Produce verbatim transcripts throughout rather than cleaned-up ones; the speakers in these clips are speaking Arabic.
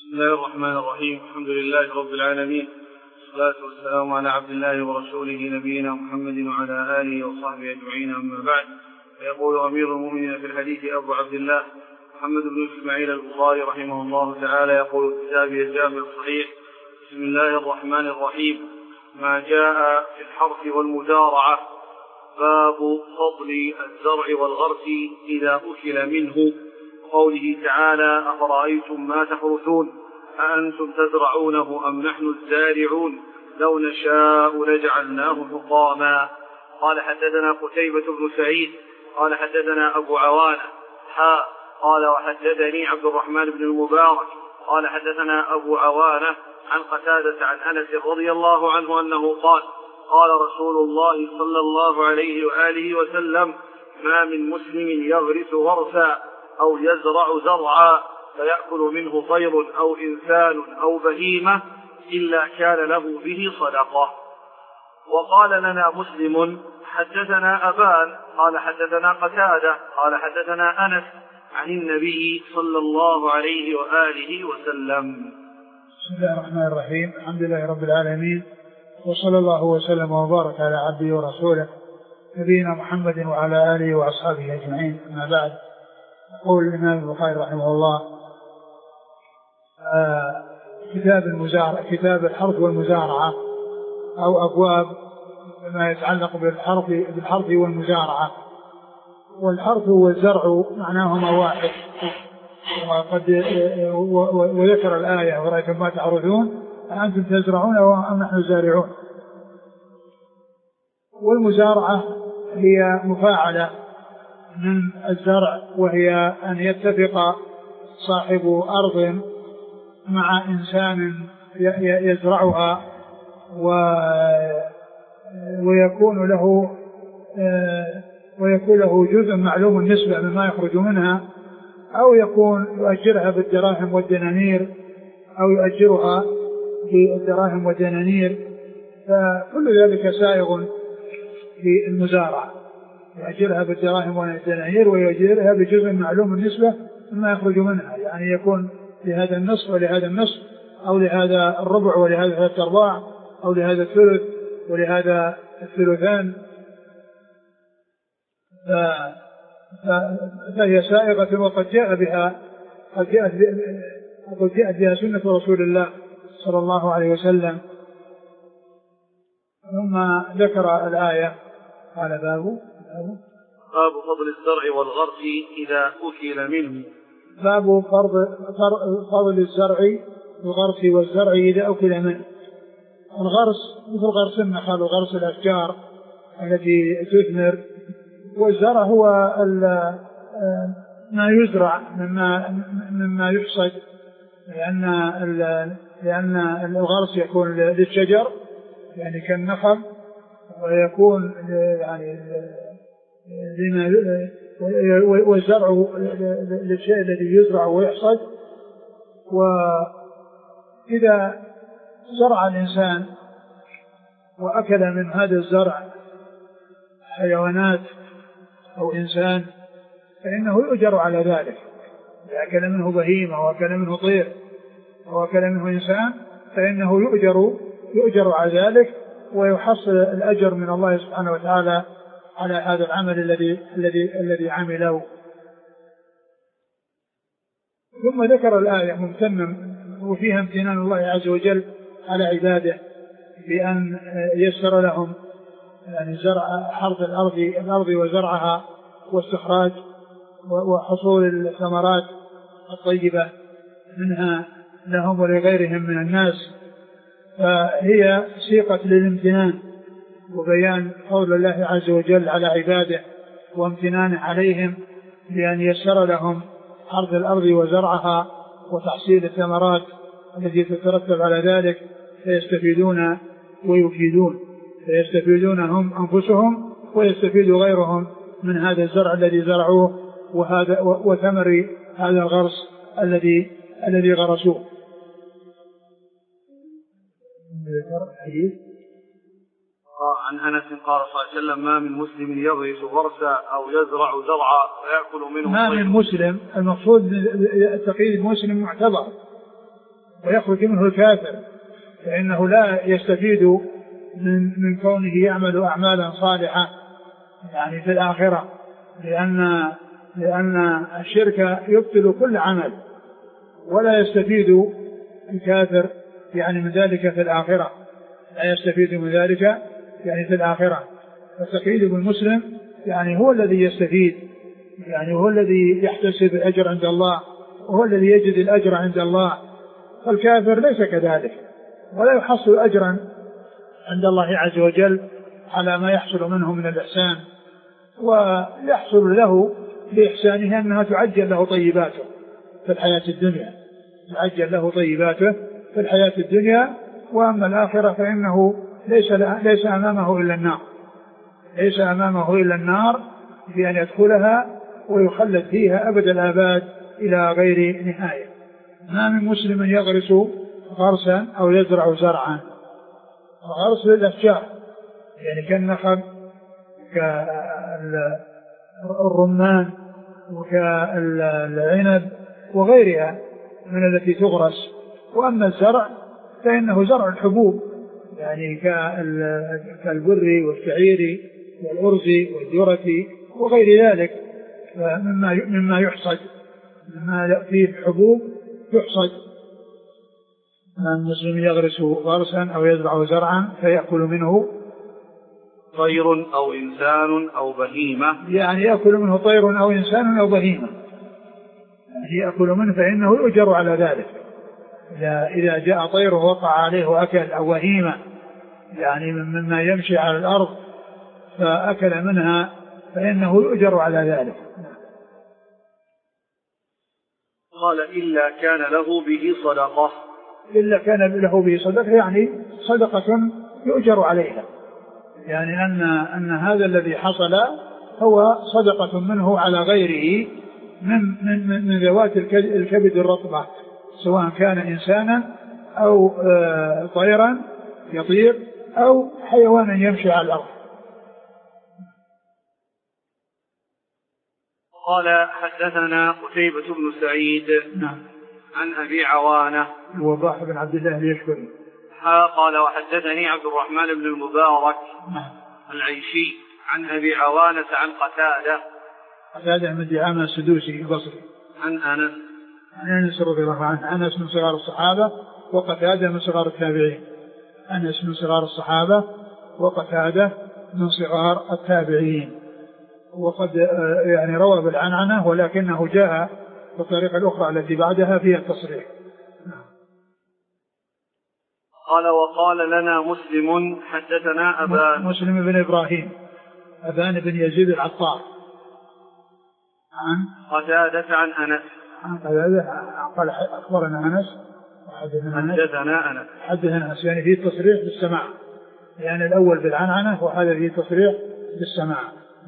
بسم الله الرحمن الرحيم. الحمد لله رب العالمين، والصلاة والسلام على عبد الله ورسوله نبينا محمد وعلى آله وصحبه أجمعين، أما بعد. فيقول أمير المؤمنين في الحديث أبو عبد الله محمد بن إسماعيل البخاري رحمه الله تعالى يقول في كتابه الجامع الصحيح: بسم الله الرحمن الرحيم. ما جاء في الحرث والمزارعة، باب فضل الزرع والغرس إذا أكل منه، قوله تعالى: أفرأيتم ما تحرثون أأنتم تزرعونه أم نحن الزارعون لو نشاء لجعلناه حطاما. قال: حدثنا قتيبة بن سعيد قال حدثنا أبو عوانة حاء قال وحدثني عبد الرحمن بن المبارك قال حدثنا أبو عوانة عن قتادة عن أنس رضي الله عنه أنه قال: قال رسول الله صلى الله عليه وآله وسلم: ما من مسلم يغرس غرسا أو يزرع زرعا فيأكل منه طير أو إنسان أو بهيمة إلا كان له به صدقة. وقال لنا مسلم: حدثنا أبان قال حدثنا قتادة قال حدثنا أنس عن النبي صلى الله عليه وآله وسلم. بسم الله الرحمن الرحيم. الحمد لله رب العالمين، وصلى الله وسلم وبارك على عبده ورسوله نبينا محمد وعلى آله وأصحابه أجمعين، أما بعد. يقول الإمام البخاري رحمه الله: آه كتاب المزارع كتاب الحرث والمزارعة، أو أبواب ما يتعلق بالحرث بالحرث والمزارعة. والحرث والزرع معناهما واحد، وقد وذكر الآية: ورأيتم ما تحرثون أأنتم تزرعون أم نحن الزارعون. والمزارعة هي مفاعلة من الزرع، وهي أن يتفق صاحب أرض مع إنسان يزرعها ويكون له ويكون له جزء معلوم النسبة مما يخرج منها، أو يكون يؤجرها بالدراهم والدنانير أو يؤجرها بالدراهم والدنانير، فكل ذلك سائغ في المزارعة، يؤجرها بالدراهم والدنانير ويؤجرها بجزء معلوم النسبة مما يخرج منها، يعني يكون لهذا النصف ولهذا النصف، أو لهذا الربع ولهذا ثلاثة أرباع، أو لهذا الثلث ولهذا الثلثان، فهي سائغة. وقد جاء بها قد جاءت قد جاءت بها سنة رسول الله صلى الله عليه وسلم. ثم ذكر الآية قال: باب باب فضل الزرع والغرس إذا أكل منه. باب فضل الزرع والغرس والزرع إذا أكل منه. الغرس مثل غرس النخل وغرس الأشجار التي تثمر، والزرع هو ما يزرع مما مما يحصد، لأن لأن الغرس يكون للشجر يعني كالنخل، ويكون يعني لما والزرع للشيء الذي يزرع ويحصد. وإذا زرع الإنسان وأكل من هذا الزرع حيوانات أو إنسان فإنه يؤجر على ذلك. إذا أكل منه بهيمة وأكل منه طير وأكل منه إنسان فإنه يؤجر يؤجر على ذلك، ويحصل الأجر من الله سبحانه وتعالى على هذا العمل الذي الذي الذي عمله. ثم ذكر الآية ممتنا وفيها امتنان الله عز وجل على عباده بأن يسر لهم يعني زرع حرث الأرض الأرض وزرعها واستخراج وحصول الثمرات الطيبة منها لهم ولغيرهم من الناس، فهي سيقة للامتنان وبيان فضل الله عز وجل على عباده وامتنانه عليهم بأن يسر لهم حرث الأرض وزرعها وتحصيل الثمرات التي تترتب على ذلك، فيستفيدون ويفيدون، فيستفيدون هم أنفسهم ويستفيد غيرهم من هذا الزرع الذي زرعوه وهذا وثمر هذا الغرس الذي الذي غرسوه. عن أنس قال صلى الله عليه وسلم: ما من مسلم يغرس غرسا أو يزرع زرعا فيأكل منه. ما من مسلم، المقصود التقييد مسلم معتبر، ويخرج منه الكافر، فإنه لا يستفيد من, من كونه يعمل أعمالا صالحة يعني في الآخرة، لأن, لأن الشرك يبطل كل عمل، ولا يستفيد الكافر يعني من ذلك في الآخرة، لا يستفيد من ذلك يعني في الآخرة. فالتقييد بالمسلم يعني هو الذي يستفيد، يعني هو الذي يحتسب الأجر عند الله، وهو الذي يجد الأجر عند الله. فالكافر ليس كذلك، ولا يحصل أجرا عند الله عز وجل على ما يحصل منه من الإحسان، ويحصل له بإحسانه أنها تعجل له طيباته في الحياة الدنيا، تعجل له طيباته في الحياة الدنيا. وأما الآخرة فإنه ليس, ليس أمامه إلا النار، ليس أمامه إلا النار بأن يدخلها ويخلد فيها أبد الآباد إلى غير نهاية. ما من مسلم يغرس غرسا أو يزرع زرعا. غرس للأشجار يعني كالنخل كالرمان وكالعنب وغيرها من التي تغرس. وأما الزرع فإنه زرع الحبوب يعني كالبر والشعير والأرز والذرة وغير ذلك مما مما يحصد، مما فيه الحبوب يحصد. المسلم يغرس غرسا أو يزرع زرعا فيأكل منه طير أو إنسان أو بهيمة، يعني يأكل منه طير أو إنسان أو بهيمة، يعني يأكل منه فإنه يؤجر على ذلك. إذا, إذا جاء طير ووقع عليه وأكل أو بهيمة يعني مما يمشي على الأرض فأكل منها فإنه يؤجر على ذلك. قال إلا كان له به صدقة، إلا كان له به صدقة يعني صدقة يؤجر عليها، يعني أن, أن هذا الذي حصل هو صدقة منه على غيره من, من, من ذوات الكبد الرطبة، سواء كان إنسانا أو طيرا يطير أو حيوانا يمشي على الأرض. قال حدثنا قتيبة بن سعيد نعم عن أبي عوانة وضاح بن عبد الله اليشكري قال وحدثني عبد الرحمن بن المبارك نعم العيشي عن أبي عوانة عن قتادة قتادة من دعامة السدوسي البصري عن أنس عن أنس رضي الله عنه. أنس من صغار الصحابة وقتادة من صغار التابعين. أنس من صغار الصحابة وقتادة من صغار التابعين. وقد يعني روى بالعنعنة ولكنه جاء بالطريقة الأخرى التي بعدها فيها التصريح. قال وقال لنا مسلم حدثنا أبان مسلم بن إبراهيم أبان بن يزيد العطار عن قتادة عن أنس عن قتادة قال أخبرنا أنس حدثنا أنس حدثنا أنس يعني فيه تصريح بالسماع، يعني الأول بالعنعنة وهذا فيه تصريح بالسماع.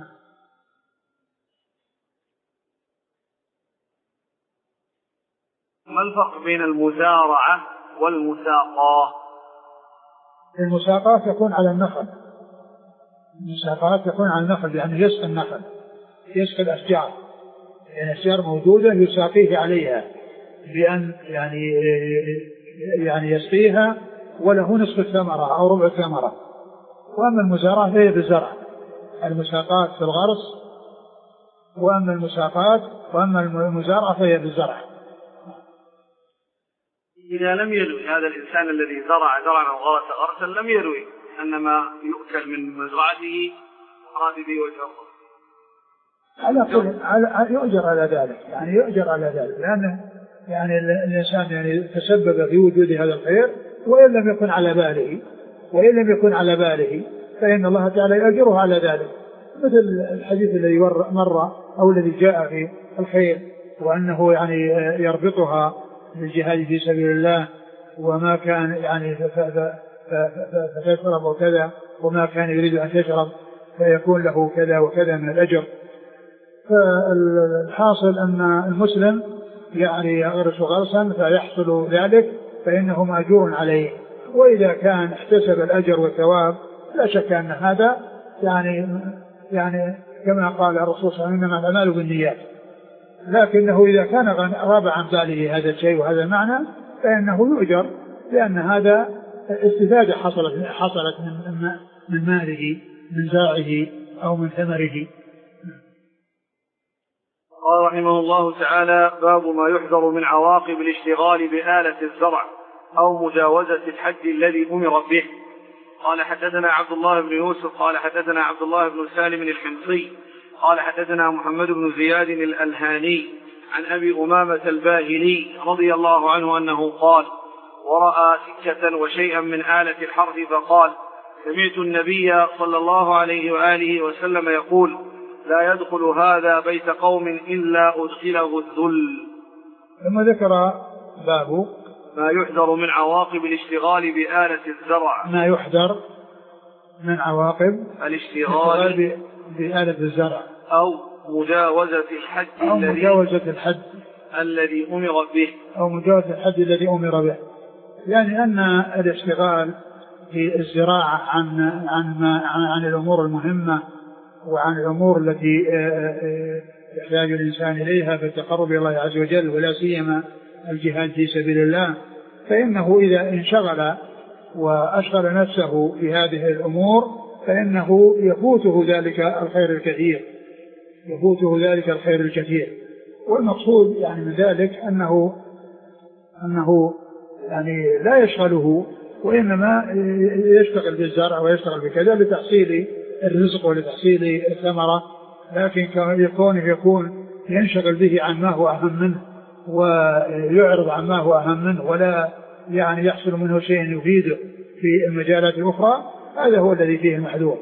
ما الفرق بين المزارعة والمساقاة؟ المساقاة تكون على النخل، المساقاة تكون على النخل يعني يسقي النخل، يسقي الأشجار، يعني الأشجار موجودة يساقيه عليها بأن يعني يعني يسقيها وله نصف الثمرة أو ربع الثمرة. وأما المزارعة فهي بالزرع، المساقات في الغرس، وأما المساقات وأما المزارعة فهي بالزرع. إذا لم يروي هذا الإنسان الذي زرع زرعا أو غرس غرسا لم يروي أنما يؤكل من مزرعته هذه وجه الله، على كل على يؤجر على ذلك، يعني يؤجر على ذلك، لأن يعني الإنسان يعني تسبب في وجود هذا الخير وإن لم يكن على باله وإن لم يكن على باله فإن الله تعالى يؤجره على ذلك. مثل الحديث الذي مر أو الذي جاء في الخير وأنه يعني يربطها بالجهاد في سبيل الله وما كان يعني فتشرب وكذا وما كان يريد أن تشرب فيكون له كذا وكذا من الأجر. فالحاصل أن المسلم يعني يغرس غرسا فيحصل ذلك فإنه مأجور عليه، وإذا كان احتسب الأجر والثواب لا شك أن هذا يعني يعني كما قال الرسول صلى الله عليه وسلم إنما الأعمال بالنيات، لكنه إذا كان غاب عن باله هذا الشيء وهذا المعنى فإنه يؤجر، لأن هذا استفادة حصلت حصلت من من ماله من زرعه أو من ثمره. قال رحمه الله تعالى: باب ما يحذر من عواقب الاشتغال بآلة الزرع أو مجاوزة الحد الذي أمر به. قال حدثنا عبد الله بن يوسف قال حدثنا عبد الله بن سالم الحمصي قال حدثنا محمد بن زياد الألهاني عن أبي أمامة الباهلي رضي الله عنه أنه قال: ورأى سكة وشيئا من آلة الحرث فقال: سمعت النبي صلى الله عليه وآله وسلم يقول: لا يدخل هذا بيت قوم إلا أدخله الذل. ثم ذكر باب ما يحذر من عواقب الاشتغال بآلة الزرع ما يحذر من عواقب الاشتغال بآلة الزرع أو مجاوزة الحد أو مجاوزة الحد الذي أمر به أو مجاوزة الحد الذي أمر به. يعني أن الاشتغال في الزراعة عن عن ما عن الأمور المهمة وعن الأمور التي يحتاج الإنسان إليها في التقرب إلى الله عز وجل، ولا سيما الجهاد في سبيل الله، فإنه إذا انشغل وأشغل نفسه في هذه الأمور فإنه يفوته ذلك الخير الكثير يفوته ذلك الخير الكثير. والمقصود يعني من ذلك أنه أنه يعني لا يشغله، وإنما يشتغل بالزرع ويشتغل بكذا لتحصيل الرزق ولتحصيل الثمرة، لكن يكون يكون ينشغل به عن ما هو أهم منه ويعرض عن ما هو أهم منه ولا يعني يحصل منه شيء يفيده في المجالات الأخرى، هذا هو الذي فيه المحذور.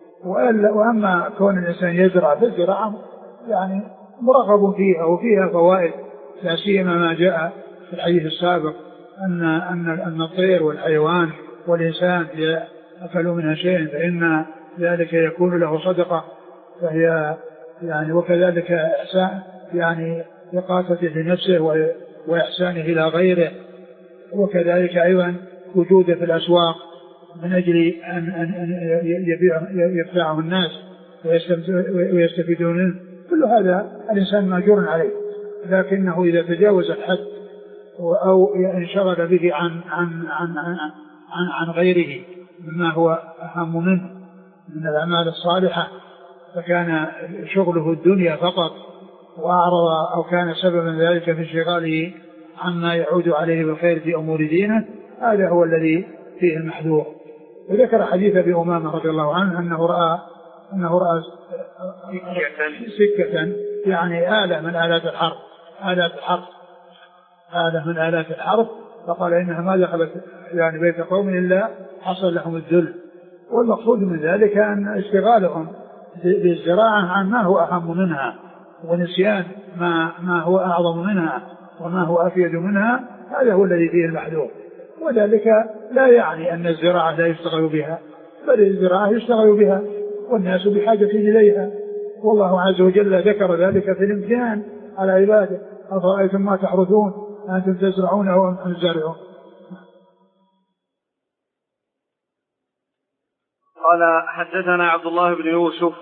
وأما كون الإنسان يزرع في الزراعة يعني مرغب فيها وفيها فوائد، لا سيما ما جاء في الحديث السابق أن أن أن الطير والحيوان والإنسان يأكلوا منها شيء فإن ذلك يكون له صدقة، فهي يعني وكذلك إحسان يعني إقامته لنفسه وإحسانه إلى غيره، وكذلك أيضا وجوده في الأسواق من أجل أن أن يبيع يبتاعه الناس ويستفيدون منه، كل هذا الإنسان مأجور عليه. لكنه إذا تجاوز الحد أو انشغل به عن عن عن عن, عن, عن غيره مما هو أهم منه من الأعمال الصالحة، فكان شغله الدنيا فقط وأعرض أو كان سببا ذلك في انشغاله عما يعود عليه بالخير في أمور دينه، هذا هو الذي فيه المحذور. وذكر حديث أبي أمامة رضي الله عنه أنه رأى أنه رأى سكة يعني آلة من آلات الحرب آلات الحرب آلة من آلات الحرب فقال إنها ما دخلت يعني بيت قوم إلا حصل لهم الذل. والمقصود من ذلك أن اشتغالهم بالزراعة عن ما هو أهم منها ونسيان ما, ما هو أعظم منها وما هو أفيد منها، هذا هو الذي فيه المحذور. وذلك لا يعني أن الزراعة لا يشتغل بها، بل الزراعة يشتغل بها والناس بحاجة إليها، والله عز وجل ذكر ذلك في الامتحان على عباده: أفرأيتم ما تحرثون أنتم تزرعونه أم نحن الزارعون. قال حدثنا عبد الله بن يوسف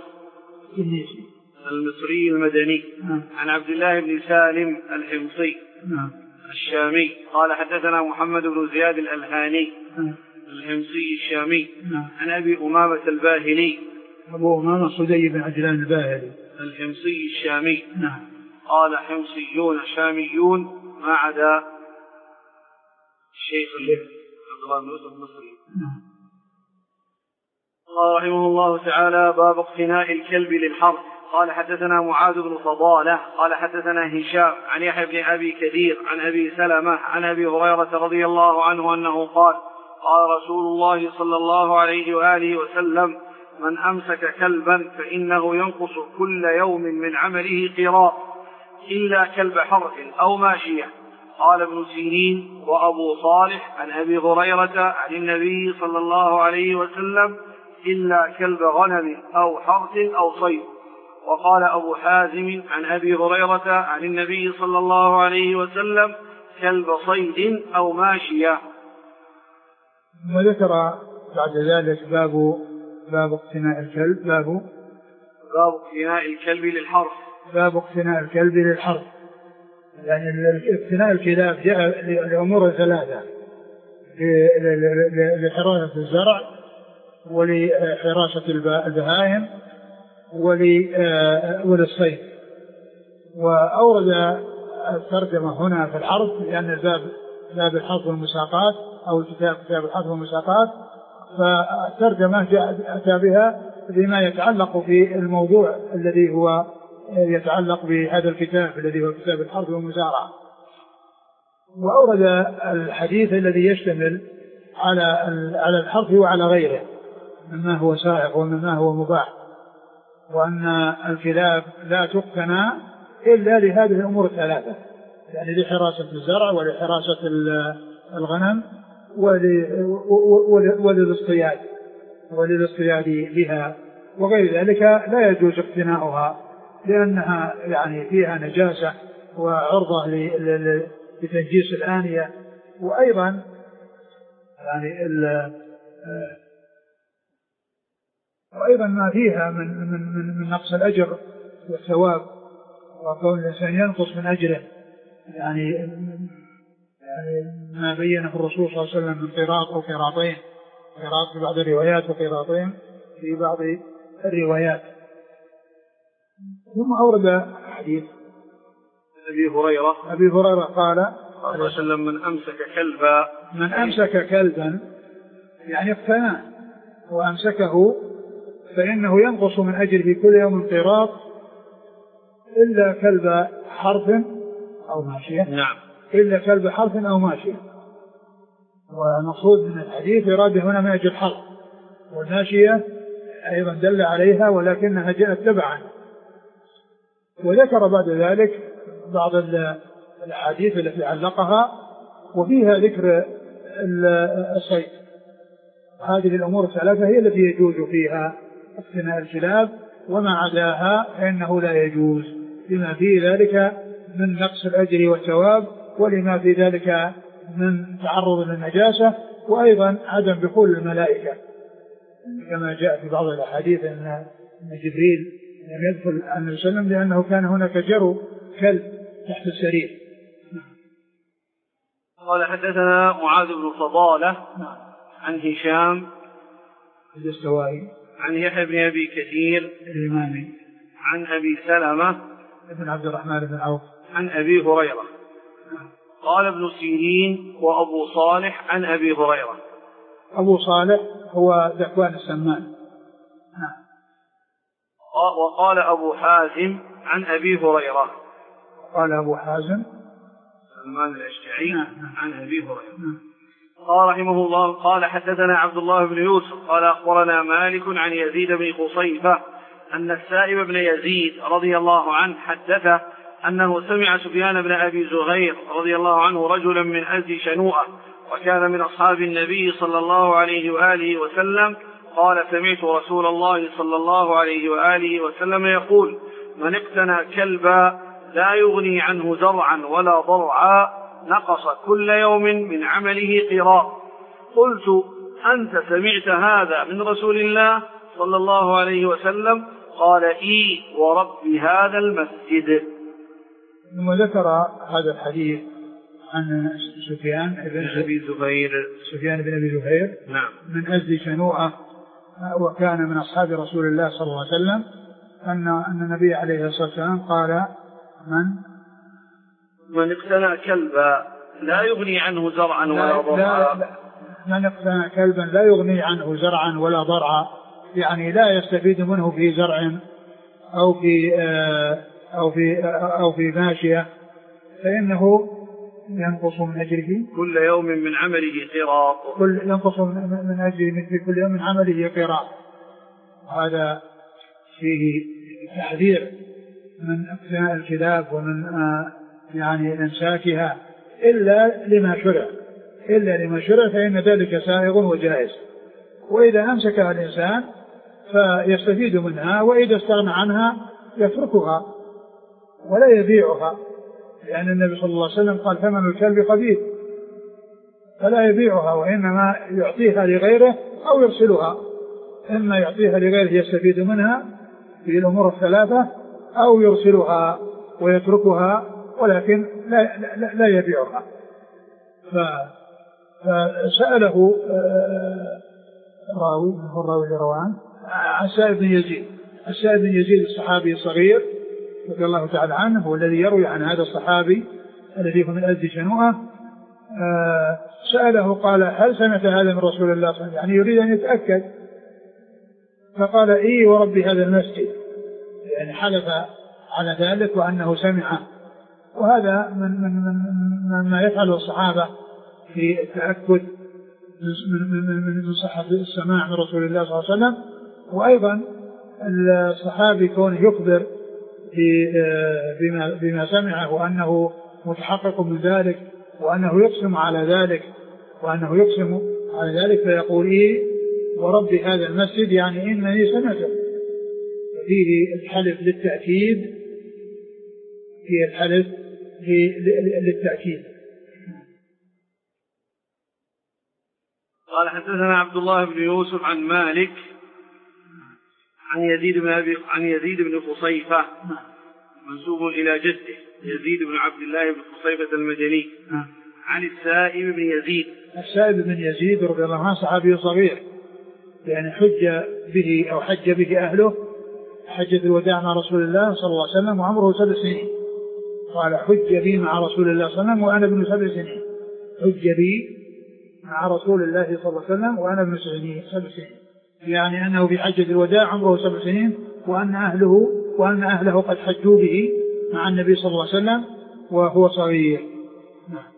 المصري المدني عن عبد الله بن سالم الحمصي الشامي قال حدثنا محمد بن زياد الألهاني الحمصي الشامي عن أبي أمامة الباهلي أبو أمامة صدي بن عجلان الباهلي الحمصي الشامي قال: حمصيون شاميون ما عدا الشيخ عبد الله بن يوسف المصري. قال رحمه الله تعالى: باب اقتناء الكلب للحرث. قال حدثنا معاذ بن فضالة قال حدثنا هشام عن يحيى بن أبي كثير عن أبي سلمة عن أبي هريرة رضي الله عنه أنه قال: قال رسول الله صلى الله عليه وآله وسلم: من أمسك كلبا فإنه ينقص كل يوم من عمله قيراط إلا كلب حرث أو ماشية. قال ابن سيرين وأبو صالح عن أبي هريرة عن النبي صلى الله عليه وسلم: إلا كلب غنم أو حرث أو صيد. وقال أبو حازم عن أبي هريرة عن النبي صلى الله عليه وسلم: كلب صيد أو ماشية. وذكر بعد ذلك باب باب اقتناء الكلب باب باب اقتناء الكلب للحرث باب اقتناء الكلب للحرث يعني اقتناء الكلاب جاء لأمور ثلاثة: لحراسة الزرع، ولحراسة البهائم، وللصيد. وأورد الترجمة هنا في الحرث لأن الباب باب الحرث والمساقات أو الكتاب كتاب الحرث والمساقات، فالترجمة أتى بها بما يتعلق في الموضوع الذي هو يتعلق بهذا الكتاب الذي هو كتاب الحرث والمزارعة. وأورد الحديث الذي يشتمل على على الحرث وعلى غيره مما هو سائغ ومما هو مباح، وأن الكلاب لا تقتنى إلا لهذه الأمور الثلاثة، يعني لحراسة الزرع ولحراسة الغنم وللاصطياد وللاصطياد بها، وغير ذلك لا يجوز اقتناؤها لأنها يعني فيها نجاسة وعرضة لتنجيس الآنية. وأيضا يعني وأيضا ما فيها من من من, من نقص الأجر والثواب، وكون الإنسان ينقص من أجره، يعني يعني ما بينه الرسول صلى الله عليه وسلم من قيراط أو قيراطين، قيراط في بعض الروايات وقيراطين في بعض الروايات. ثم أورد حديث أبي هريرة أبي هريرة قال صلى الله عليه وسلم: من أمسك كلبا من أمسك كلبا يعني اقتناه وأمسكه فإنه ينقص من أجر في كل يوم قيراط إلا كلب حرث أو ماشية. نعم. إلا كلب حرث أو ماشية. والمقصود من الحديث إرادة هنا من أجل الحرث، والماشية أيضا دل عليها ولكنها جاءت تبعا. وذكر بعد ذلك بعض الأحاديث التي علقها وفيها ذكر الصيد. هذه الأمور الثلاثة هي التي يجوز فيها اقتناء الكلاب، وما عداها فإنه لا يجوز لما فيه ذلك من نقص الأجر والثواب، ولما في ذلك من تعرض للنجاسة، وأيضا عدم دخول الملائكة كما جاء في بعض الأحاديث أن جبريل لم يدخل النبي صلى الله عليه وسلم لأنه كان هناك جرو كلب تحت السرير. قال: حدثنا معاذ بن فضالة عن هشام الدستوائي عن يحيى بن أبي كثير الإمامي عن أبي سلمة بن عبد الرحمن بن عوف عن أبي هريرة. قال ابن سيرين وأبو صالح عن أبي هريرة. أبو صالح هو ذكوان السمان. وقال أبو حازم عن أبي هريرة. قال أبو حازم سلمان الأشجعي عن أبي هريرة. قال رحمه الله: قال حدثنا عبد الله بن يوسف قال أخبرنا مالك عن يزيد بن خصيفة أن السائب بن يزيد رضي الله عنه حدثه أنه سمع سفيان بن أبي زهير رضي الله عنه رجلا من أزد شنوءة وكان من أصحاب النبي صلى الله عليه وآله وسلم قال: سمعت رسول الله صلى الله عليه وآله وسلم يقول: من اقتنى كلبا لا يغني عنه زرعا ولا ضرعا نقص كل يوم من عمله قيراط. قلت: أنت سمعت هذا من رسول الله صلى الله عليه وسلم؟ قال: إي ورب هذا المسجد. ثم ذكر هذا الحديث عن سفيان بن أبي زهير سفيان بن أبي زهير نعم من أزد شنوءة، وكان من أصحاب رسول الله صلى الله عليه وسلم، أن أن النبي عليه الصلاة والسلام قال: من من اقتنى كلبا لا يغني عنه زرعا ولا ضرعا. من اقتنى كلبا لا يغني عنه زرعا ولا ضرعا، يعني لا يستفيد منه في زرع أو في أو في أو في ماشية، فإنه ينقص من أجره كل يوم من عمله قيراط. كل ينقص من أجره في كل يوم من عمله قيراط. هذا فيه تحذير من اقتناء الكلاب ومن يعني إمساكها إلا لما شرع إلا لما شرع فإن ذلك سائغ وجائز. وإذا أمسكها الإنسان فيستفيد منها، وإذا استغنى عنها يتركها ولا يبيعها، لأن النبي صلى الله عليه وسلم قال: ثمن الكلب خبيث، فلا يبيعها وإنما يعطيها لغيره أو يرسلها، إما يعطيها لغيره يستفيد منها في الأمور الثلاثة، أو يرسلها ويتركها ولكن لا, لا, لا يبيعها. فسأله راوي هو الراوي اللي رواه عن السائب بن يزيد. السائب بن يزيد الصحابي الصغير رضي الله تعالى عنه هو الذي يروي عن هذا الصحابي الذي هو من أزد شنوءة. سأله قال هل سمعت هذا من رسول الله صلى الله عليه وسلم؟ يعني يريد أن يتأكد. فقال إيه ورب هذا المسجد، يعني حلف على ذلك وأنه سمعه. وهذا من, من, من ما يفعله الصحابة في التأكد من صحة السماع من رسول الله صلى الله عليه وسلم. وأيضا الصحابي كونه يخبر بما, بما سمعه وأنه متحقق من ذلك وأنه يقسم على ذلك وأنه يقسم على ذلك فيقول إيه ورب هذا المسجد، يعني إنني سمعته. فيه الحلف للتأكيد، فيه الحلف للتأكيد. قال حدثنا عبد الله بن يوسف عن مالك عن يزيد بن أبي عن يزيد بن خصيفة منسوب إلى جده يزيد بن عبد الله بن خصيفة المدني عن السائب بن يزيد. السائب بن يزيد رضي الله عنه صحابي صغير، يعني حج به أو حج به أهله حجة الوداع مع رسول الله صلى الله عليه وسلم وعمره سبع سنين. قال حج بي مع رسول الله صلى الله عليه وسلم وأنا ابن سبع سنين. حج بي مع رسول الله صلى الله عليه وسلم وأنا ابن سبع سنين، يعني أنه في حجة الوداع عمره سبع سنين وأن أهله وأن أهله قد حجوا به مع النبي صلى الله عليه وسلم وهو صغير. نعم.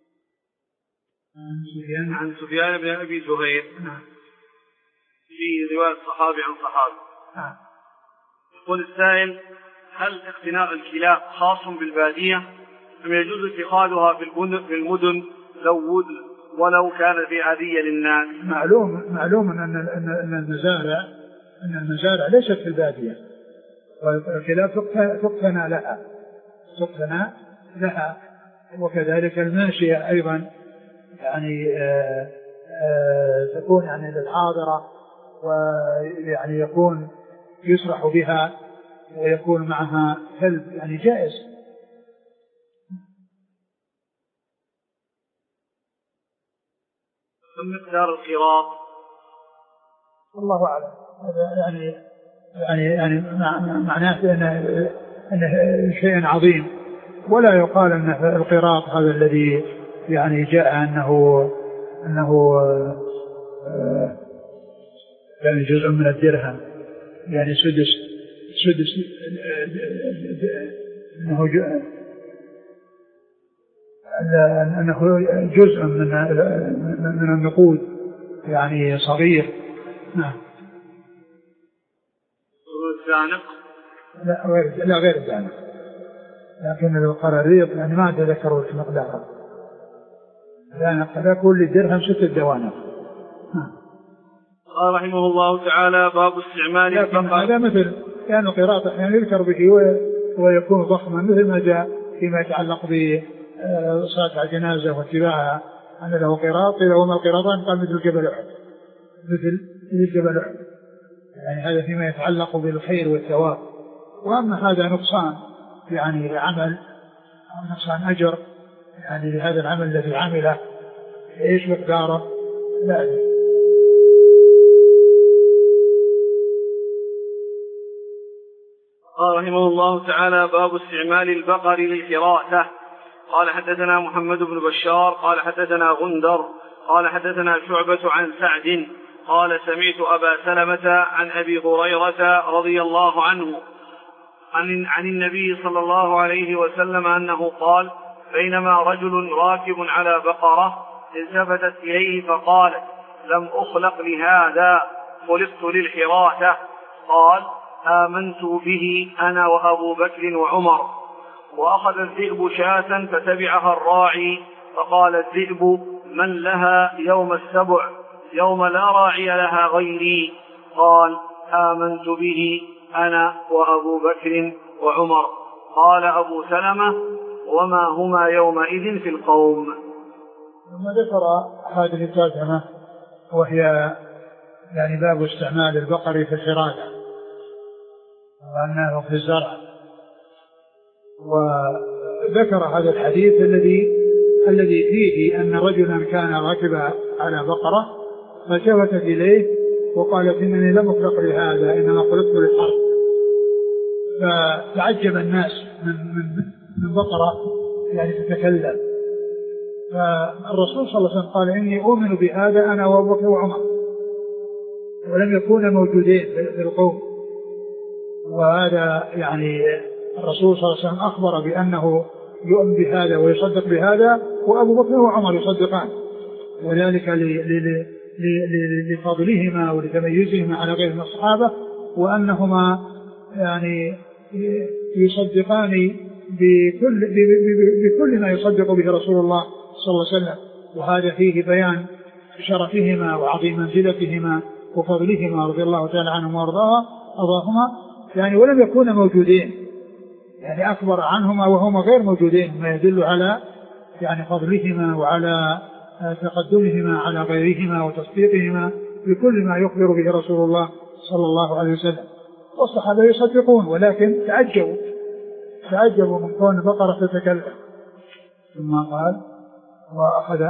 عن سفيان عن سفيان بن أبي زهير. نعم. في رواية صحابي عن صحابي. نعم. يقول السائل هل اقتناء الكلاب خاص بالبادية أم يجوز اتخاذها في المدن لو ولو كان في عادية للناس؟ معلوم معلوم أن أن المزارع أن المزارع ليست في البادية، والكلاب تقتنى لها تقتنى لها وكذلك الماشية أيضا، يعني آآ آآ تكون يعني للحاضرة ويعني يكون يسرح بها ويكون معها كلب، يعني جائز. مقدار القراط الله أعلم، هذا يعني يعني يعني معناه أنه أنه شيء عظيم، ولا يقال أن القراط هذا الذي يعني جاء أنه أنه يعني جزء من الدرهم، يعني سدس سدس أنه أنه جزء من من النقود يعني صغير. نعم. الزعنق؟ لا غير لا غير الزعنق، لكن القراريط يعني ما تذكروا مقدارها. الزعنق هذا كل درهم ستة دوانق. قال رحمه الله تعالى باب استعمال البقر. هذا مثل كان القراط أحيانا يذكر به ويكون ضخما مثل ما جاء فيما يتعلق بصلاة الجنازة واتباعها أن له قراط، إذا وما القراطان قال مثل جبل أحد، مثل مثل جبل أحد، يعني هذا فيما يتعلق بالخير والثواب. وأما هذا نقصان يعني عمل أو نقصان أجر يعني لهذا العمل الذي عمله إيش مقداره لا أدري. قال رحمه الله تعالى باب استعمال البقر للحراثة. قال حدثنا محمد بن بشار قال حدثنا غندر قال حدثنا شعبة عن سعد قال سمعت أبا سلمة عن أبي هريرة رضي الله عنه عن, عن النبي صلى الله عليه وسلم أنه قال بينما رجل راكب على بقرة التفتت إليه فقالت لم أخلق لهذا خلقت للحراثة. قال آمنت به أنا وأبو بكر وعمر. وأخذ الذئب شاة فتبعها الراعي فقال الذئب من لها يوم السبع يوم لا راعي لها غيري. قال آمنت به أنا وأبو بكر وعمر. قال أبو سلمة وما هما يومئذ في القوم. ثم ذكر هذه الترجمة وهي يعني باب استعمال البقر في الحراثة وأنه في الزرع ذكر هذا الحديث الذي الذي فيه أن رجلا كان راكبا على بقرة فالتفتت إليه وقالت إنني لم أخلق لهذا إنما خلقت للحرب. فتعجب الناس من من من بقرة يعني تتكلم. فالرسول صلى الله عليه وسلم قال إني أؤمن بهذا أنا وأبو بكر وعمر، ولم يكونا موجودين في القوم. وهذا يعني الرسول صلى الله عليه وسلم أخبر بأنه يؤمن بهذا ويصدق بهذا، وأبو بكر وعمر يصدقان، وذلك لفضلهما ولتميزهما على غير من الصحابة، وأنهما يعني يصدقان بكل, بكل ما يصدق به رسول الله صلى الله عليه وسلم. وهذا فيه بيان شرفهما وعظيم منزلتهما وفضلهما رضي الله تعالى عنهم وارضاهما، يعني ولم يكونا موجودين، يعني أكبر عنهما وهما غير موجودين، ما يدل على يعني فضلهما وعلى تقدمهما على غيرهما وتصديقهما بكل ما يخبر به رسول الله صلى الله عليه وسلم. والصحابة يصدقون، ولكن تعجبوا تعجبوا من كون البقرة تتكلم. ثم قال وأخذ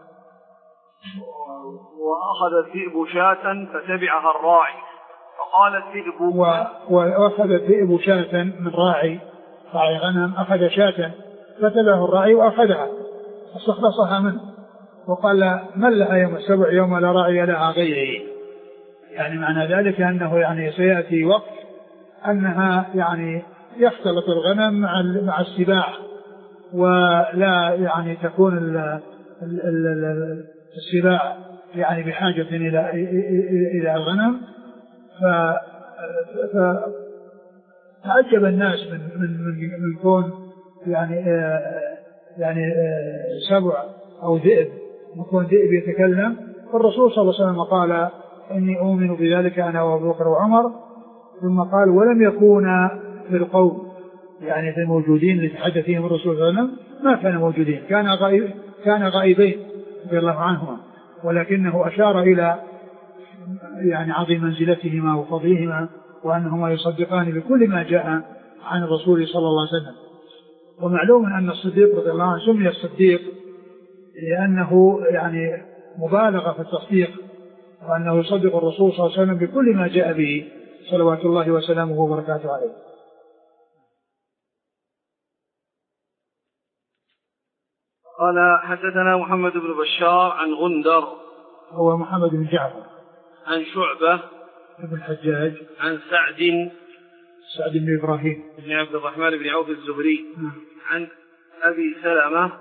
وأخذ الذئب شاة فتبعها الراعي فقال الذئب وأخذ الذئب شاة من راعي راعي غنم، أخذ شاة فتبعه الراعي وأخذها فاستخلصها منه وقال من لها يوم السبع يوم لا راعي لها غيره. يعني معنى ذلك أنه يعني سيأتي وقت أنها يعني يختلط الغنم مع مع السباع، ولا يعني تكون السباع يعني بحاجة إلى إلى الغنم. فتعجب الناس من من من من كون يعني يعني سبع أو ذئب، يكون ذئب يتكلم. فالرسول صلى الله عليه وسلم قال إني أؤمن بذلك أنا وأبو بكر وعمر. ثم قال ولم يكون في القوم يعني في الموجودين اللي تحدث فيهم الرسول صلى الله عليه وسلم ما كان موجودين، كان غائب كان غائبين رضي الله عنهما، ولكنه أشار إلى يعني عظيم منزلتهما وفضلهما وأنهما يصدقان بكل ما جاء عن الرسول صلى الله عليه وسلم. ومعلوم أن الصديق رضي الله عنه سمي الصديق لأنه يعني مبالغة في التصديق، وأنه يصدق الرسول صلى الله عليه وسلم بكل ما جاء به صلوات الله وسلامه وبركاته عليه. قال حدثنا محمد بن بشار عن غندر هو محمد بن جعفر عن شعبة بن الحجاج عن سعد سعد بن إبراهيم بن عبد الرحمن بن عوف الزهري عن أبي سلمة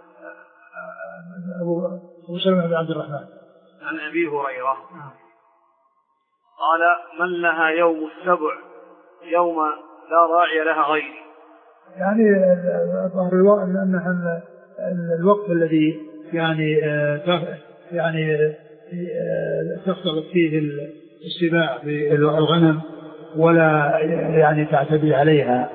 أبو سلمة بن عبد الرحمن عن أبي هريرة قال من لها يوم السبع يوم لا راعي لها غيري. يعني ظهر الوقت لأنها الوقت الذي يعني يعني تختلط فيه السباع بالغنم ولا يعني تعتدي عليها.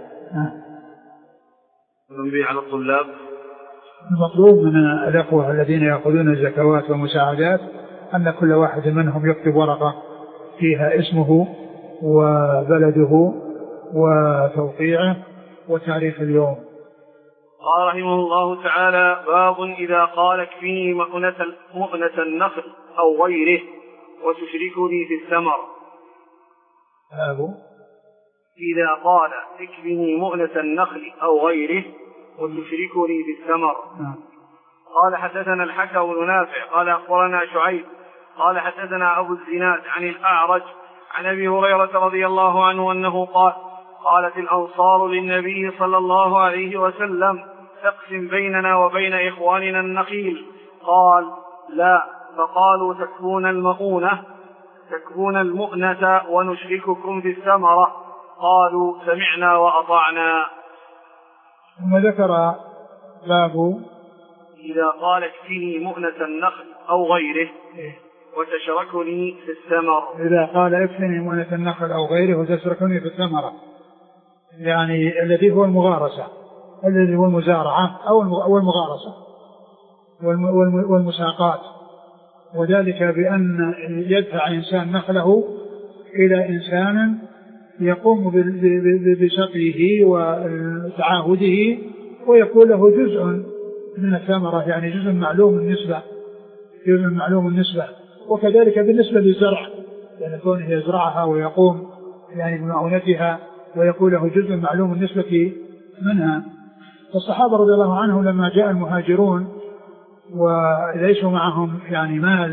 تنبيه على الطلاب. المطلوب من الأخوة الذين يأخذون الزكوات والمساعدات أن كل واحد منهم يكتب ورقة فيها اسمه وبلده وتوقيعه وتاريخ اليوم. قال رحمه الله تعالى باب إذا قال اكفني مؤنة النخل أو غيره وتشركني في الثمر. أبو إذا قال اكفني مؤنة النخل أو غيره وتشركني في الثمر. قال حدثنا الحكم بن نافع قال أخبرنا شعيب قال حدثنا أبو الزناد عن الأعرج عن أبي هريرة رضي الله عنه أنه قال قالت الأنصار للنبي صلى الله عليه وسلم تقسم بيننا وبين إخواننا النخيل قال لا، فقالوا تكفون المؤونة تكفون المؤنة ونشرككم في الثمرة قالوا سمعنا وأطعنا. ثم ذكر باب إذا قال اكفني مؤنة النخل أو غيره وتشركني في الثمر. إذا قال اكفني مؤنة النخل أو غيره وتشركني في الثمرة، يعني الذي هو المغارسة الذي هو المزارعة أو المغارسة والمساقات، وذلك بأن يدفع إنسان نخله إلى إنسان يقوم بسقيه وتعاهده ويكون له جزء من الثمرة، يعني جزء معلوم النسبة، جزء معلوم النسبة. وكذلك بالنسبة للزرع، يعني كونه يزرعها ويقوم يعني بمعونتها ويكون له جزء معلوم النسبة منها. فالصحابة رضي الله عنهم لما جاء المهاجرون وليسوا معهم يعني مال،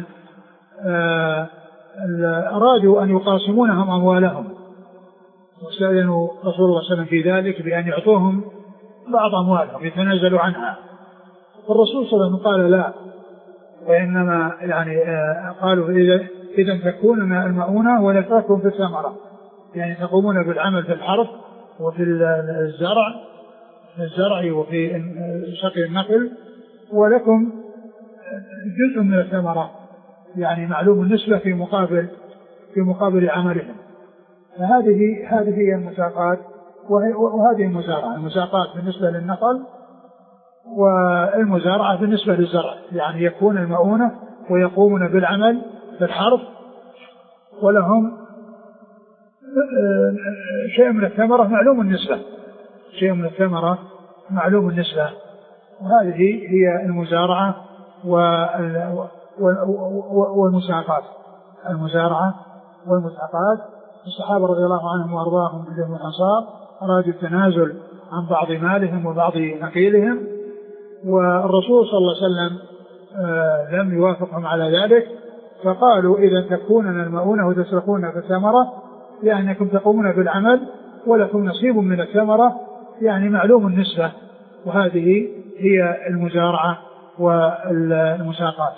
أرادوا أن يقاسمونهم أموالهم، واستأذنوا رسول الله صلى الله عليه وسلم في ذلك بأن يعطوهم بعض أموالهم يتنازلوا عنها. فالرسول صلى الله عليه وسلم قال لا، وإنما يعني قالوا إذا إذا تكوننا المؤونة ونفاكم في الثمرة، يعني تقومون بالعمل في الحرث وفي الزرع في الزرع وفي سقي النخل، ولكم جزء من الثمرة يعني معلوم النسبة في مقابل في مقابل عملهم. فهذه هذه هي المساقات، وهذه المزارعة. المساقات بالنسبة للنخل، والمزارعة بالنسبة للزرع، يعني يكون المؤونة ويقومون بالعمل في الحرث ولهم شيء من الثمرة معلوم النسبة، شيء من الثمرة معلوم النسبة. وهذه هي المزارعة والمساقات. المزارعة والمساقات. الصحابة رضي الله عنهم وأرضاهم من الأنصار أرادوا التنازل عن بعض مالهم وبعض نخيلهم، والرسول صلى الله عليه وسلم لم يوافقهم على ذلك، فقالوا إذا تكوننا المؤونة وتسرقون في الثمرة، يعني أنكم تقومون بالعمل ولكم نصيب من الثمرة، يعني معلوم النسبة. وهذه هي المزارعة والمساقات.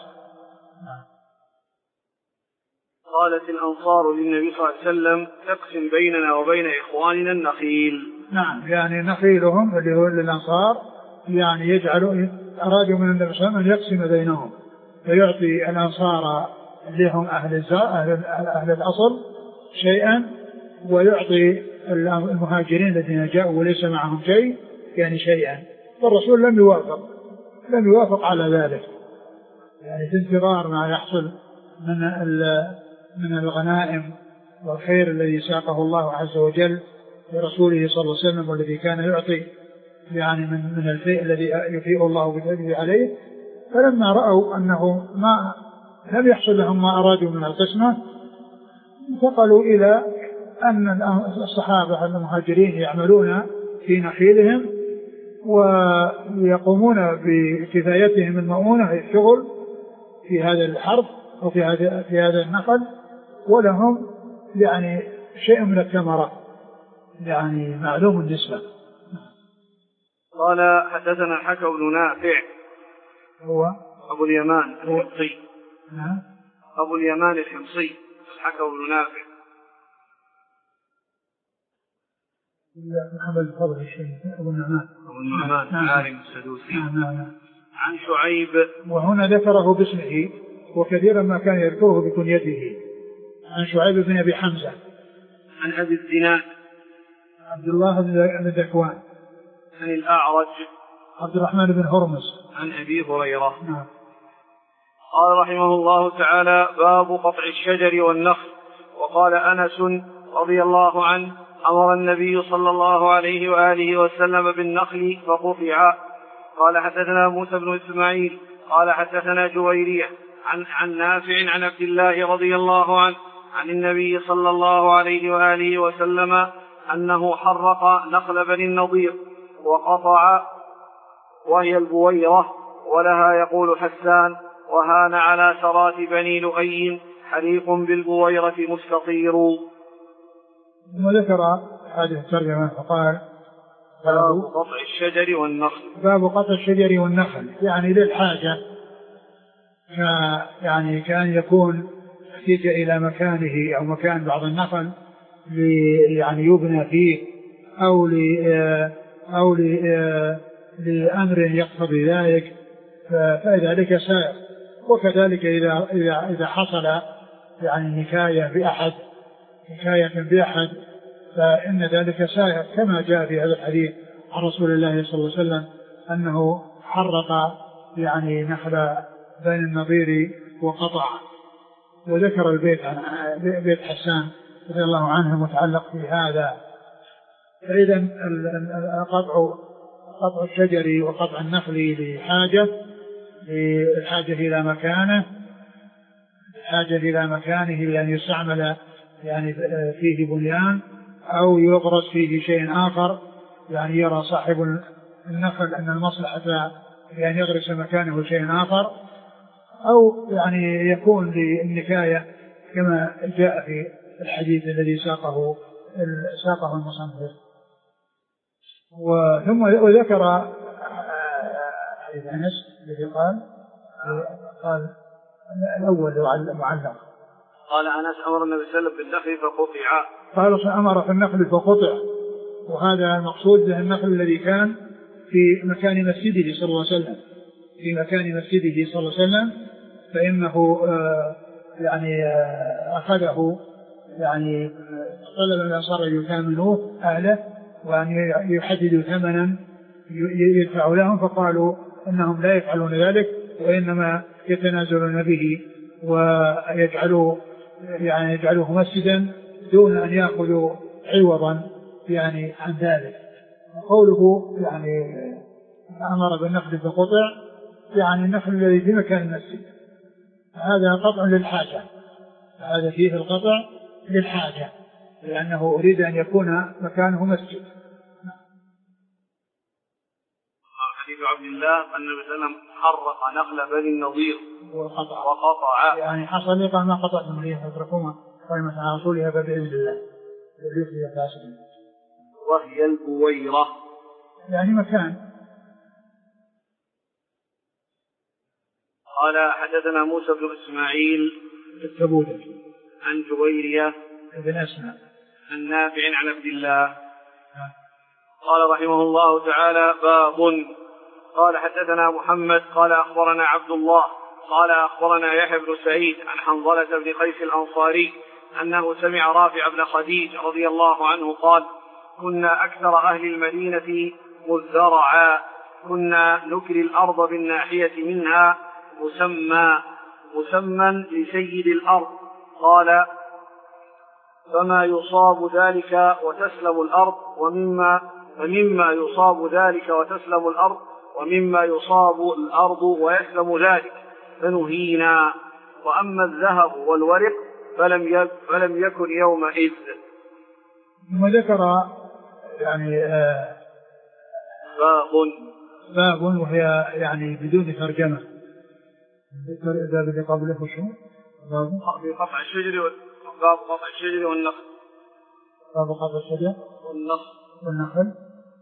قالت الأنصار للنبي صلى الله عليه وسلم تقسم بيننا وبين إخواننا النخيل. نعم، يعني نخيلهم اللي هو للأنصار يعني يجعلوا أرادوا من النبي صلى الله عليه وسلم أن يقسم بينهم، فيعطي الأنصار اللي هم أهل الزرع أهل, أهل الأصل شيئا، ويعطي المهاجرين الذين جاءوا وليس معهم شيء يعني شيئا. فالرسول لم يوافق لم يوافق على ذلك، يعني في انتظار ما يحصل من من الغنائم والخير الذي ساقه الله عز وجل لرسوله صلى الله عليه وسلم، والذي كان يعطي يعني من من الشيء الذي يفيء الله بفضله عليه. فلما رأوا أنه ما لم يحصل لهم ما أرادوا من القسمة، انتقلوا إلى أن الصحابة المهاجرين يعملون في نخيلهم ويقومون بكفايتهم المؤونة في الشغل في هذا الحرث أو في هذا في هذا النخل، ولهم يعني شيء من الثمرة يعني معلوم النسبة. قال حدثنا الحكم بن نافع هو أبو اليمان الحمصي. نعم أبو اليمان الحمصي الحكم بن نافع. محمد الفضل الشيخ أبو النعمان أبو النعمان عالم السدوسي. نعم نعم. عن شعيب، وهنا ذكره باسمه وكثيرا ما كان يذكره بكنيته. عن شعيب بن أبي حمزة. عن أبي الزناد عبد الله بن ذكوان. عن الأعرج عبد الرحمن بن هرمز. عن أبي هريرة. نعم. قال رحمه الله تعالى: باب قطع الشجر والنخل. وقال أنس رضي الله عنه: أمر النبي صلى الله عليه وآله وسلم بالنخل فقطع. قال حدثنا موسى بن إسماعيل قال حدثنا جويرية عن, عن نافع عن عبد الله رضي الله عنه عن النبي صلى الله عليه وآله وسلم أنه حرق نخل بني النضير وقطع، وهي البويرة، ولها يقول حسان: وهان على شرات بني لؤي حريق بالبويرة مستطير. ثم ذكر هذه الترجمة فقال: باب قطع الشجر والنخل. باب قطع الشجر والنخل، يعني للحاجة، يعني كان يكون يحتاج إلى مكانه أو مكان بعض النخل يعني يبنى فيه أو ل أو لأمر يقتضي ذلك، فذلك سائر. وكذلك إذا إذا إذا حصل يعني نكاية بأحد نكاية بأحد فإن ذلك سائر، كما جاء في هذا الحديث عن رسول الله صلى الله عليه وسلم أنه حرق يعني نخل بين النضير وقطع. وذكر البيت عن بيت حسان رضي الله عنه متعلق في هذا. فإذا قطع قطع الشجر وقطع النخل لحاجة للحاجة إلى مكانه الحاجة إلى مكانه لأن يستعمل يعني فيه بنيان أو يغرس فيه شيء آخر، يعني يرى صاحب النخل أن المصلحة بأن يغرس مكانه شيء آخر، أو يعني يكون للنكاية كما جاء في الحديث الذي ساقه ساقه المصنف. وثم وذكر حديث أنس الذي قال قال الأول معلق قال أنس أمر النبي صلى الله عليه وسلم بالنخل فقطع، قال أمر في النخل فقطع، وهذا المقصود به النخل الذي كان في مكان مسجده صلى الله عليه وسلم في مكان مسجده صلى الله عليه وسلم فإنه آه يعني آه أخذه يعني طلب الأنصار أن يثامنوه أهله وأن يحددوا ثمنا يدفع لهم، فقالوا إنهم لا يفعلون ذلك وإنما يتنازلون به ويجعلوا يعني يجعلوه مسجدا دون أن يأخذوا عوضا يعني عن ذلك. قوله يعني أمر بالنخل فقطع يعني النخل الذي في مكان المسجد، هذا قطع للحاجة، هذا فيه القطع للحاجة لأنه أريد أن يكون مكانه مسجد. حديث عبد الله أن النبي صلى الله عليه وسلم حرق نخل بني النضير وقطع, وقطع يعني حصل لقى ما قطع من ليه فتركوما قائمة على رسولها فبإذن الله يخلي فاسدا. وهي البويرة يعني مكان. قال حدثنا موسى بن إسماعيل التبوذكي عن جويرية بن أسماء عن نافع عن عبد الله قال رحمه الله تعالى باب. قال حدثنا محمد قال أخبرنا عبد الله قال أخبرنا يحيى بن سعيد عن حنظلة بن قيس الأنصاري أنه سمع رافع بن خديج رضي الله عنه قال كنا أكثر أهل المدينة مزرعا كنا نكري الأرض بالناحية منها مسمى مسمى لسيد الأرض قال فما يصاب ذلك وتسلم الأرض ومما فمما يصاب ذلك وتسلم الأرض ومما يصاب الأرض ويسلم ذلك فنهينا وأما الذهب والورق فلم فلم يكن يومئذ. ثم ذكر يعني آه باب باب وهي يعني بدون ترجمة. الباب اللي قبله شو؟ باب قطع الشجر باب قطع الشجر والنخل باب قطع الشجر والنخل والنخل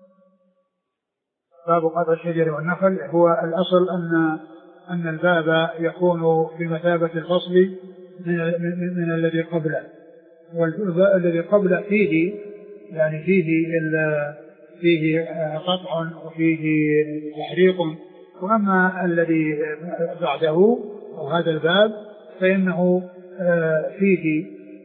باب قطع الشجر والنخل. هو الأصل أن أن الباب يكون بمثابة الفصل من, من, من الذي قبله، والذي قبله فيه يعني فيه فيه قطع وفيه تحريق، وأما الذي بعده أو هذا الباب فإنه فيه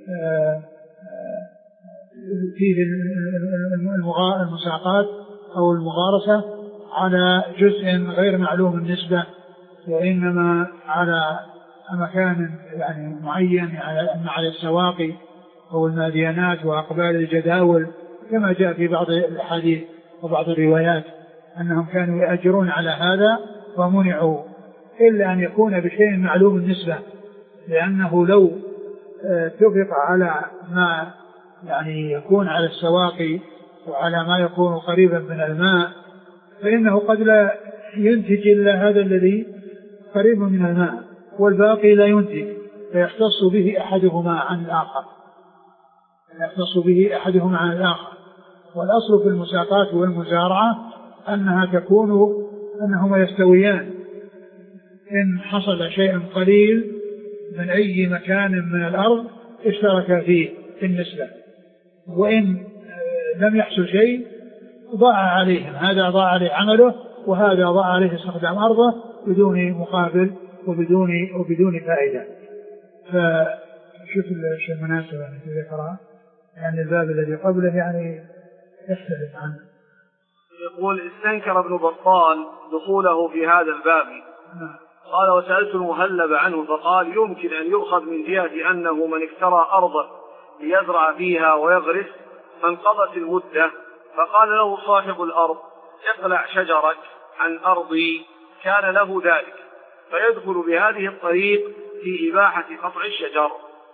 فيه المساقات أو المغارسة على جزء غير معلوم النسبة، وإنما على مكان يعني معين على السواقي أو الماديانات وأقبال الجداول كما جاء في بعض الحديث وبعض الروايات أنهم كانوا يأجرون على هذا ومنعوا إلا أن يكون بشيء معلوم النسبة، لأنه لو اتفق على ما يعني يكون على السواقي وعلى ما يكون قريبا من الماء فإنه قد لا ينتج إلا هذا الذي قريب من الماء والباقي لا ينتج، فيختص به أحدهما عن الآخر يختص به أحدهما عن الآخر. والأصل في المساقات والمزارعة أنها تكون أنهما يستويان، إن حصل شيء قليل من أي مكان من الأرض اشترك فيه في النسبة، وإن لم يحصل شيء ضاع عليهم، هذا ضاع عليه عمله وهذا ضاع عليه استخدام أرضه بدون مقابل وبدون وبدون فائدة. فشوف الشيء المناسب أن تذكرها، يعني الباب الذي قبله يعني يختلف عنه. يقول استنكر ابن بطال دخوله في هذا الباب. قال وسألت المهلب عنه فقال يمكن أن يؤخذ من جهة أنه من افترى أرضا ليزرع فيها ويغرس فانقضت المدة فقال له صاحب الأرض اقلع شجرك عن أرضي كان له ذلك، فيدخل بهذه الطريق في إباحة قطع الشجر.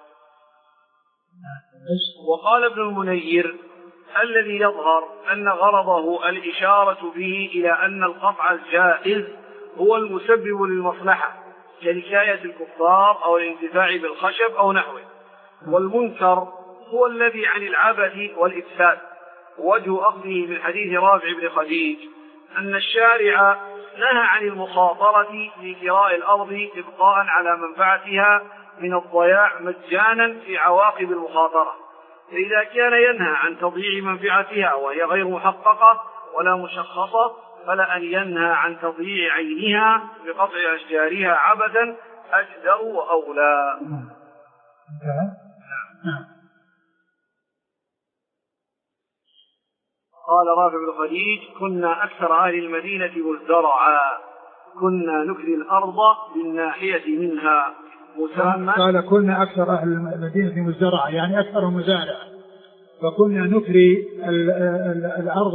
وقال ابن المنير الذي يظهر أن غرضه الإشارة به إلى أن القطع الجائز هو المسبب للمصلحة كنكاية الكفار أو الانتفاع بالخشب أو نحوه، والمنكر هو الذي عن العبث والإفساد. وجه أخذه من حديث رافع بن خديج أن الشارع نهى عن المخاطرة في كراء الأرض إبقاء على منفعتها من الضياع مجانا في عواقب المخاطرة، فإذا كان ينهى عن تضييع منفعتها وهي غير محققة ولا مشخصة فلا أن ينهى عن تضييع عينها بقطع أشجارها عبثا أجدر وأولى. قال رافع بن خديج كنا أكثر أهل المدينة مزدرعا كنا نكري الأرض بالناحية منها مسمى. قال كنا أكثر أهل المدينة مزدرعا يعني أكثر مزارع، فكنا نكري الأرض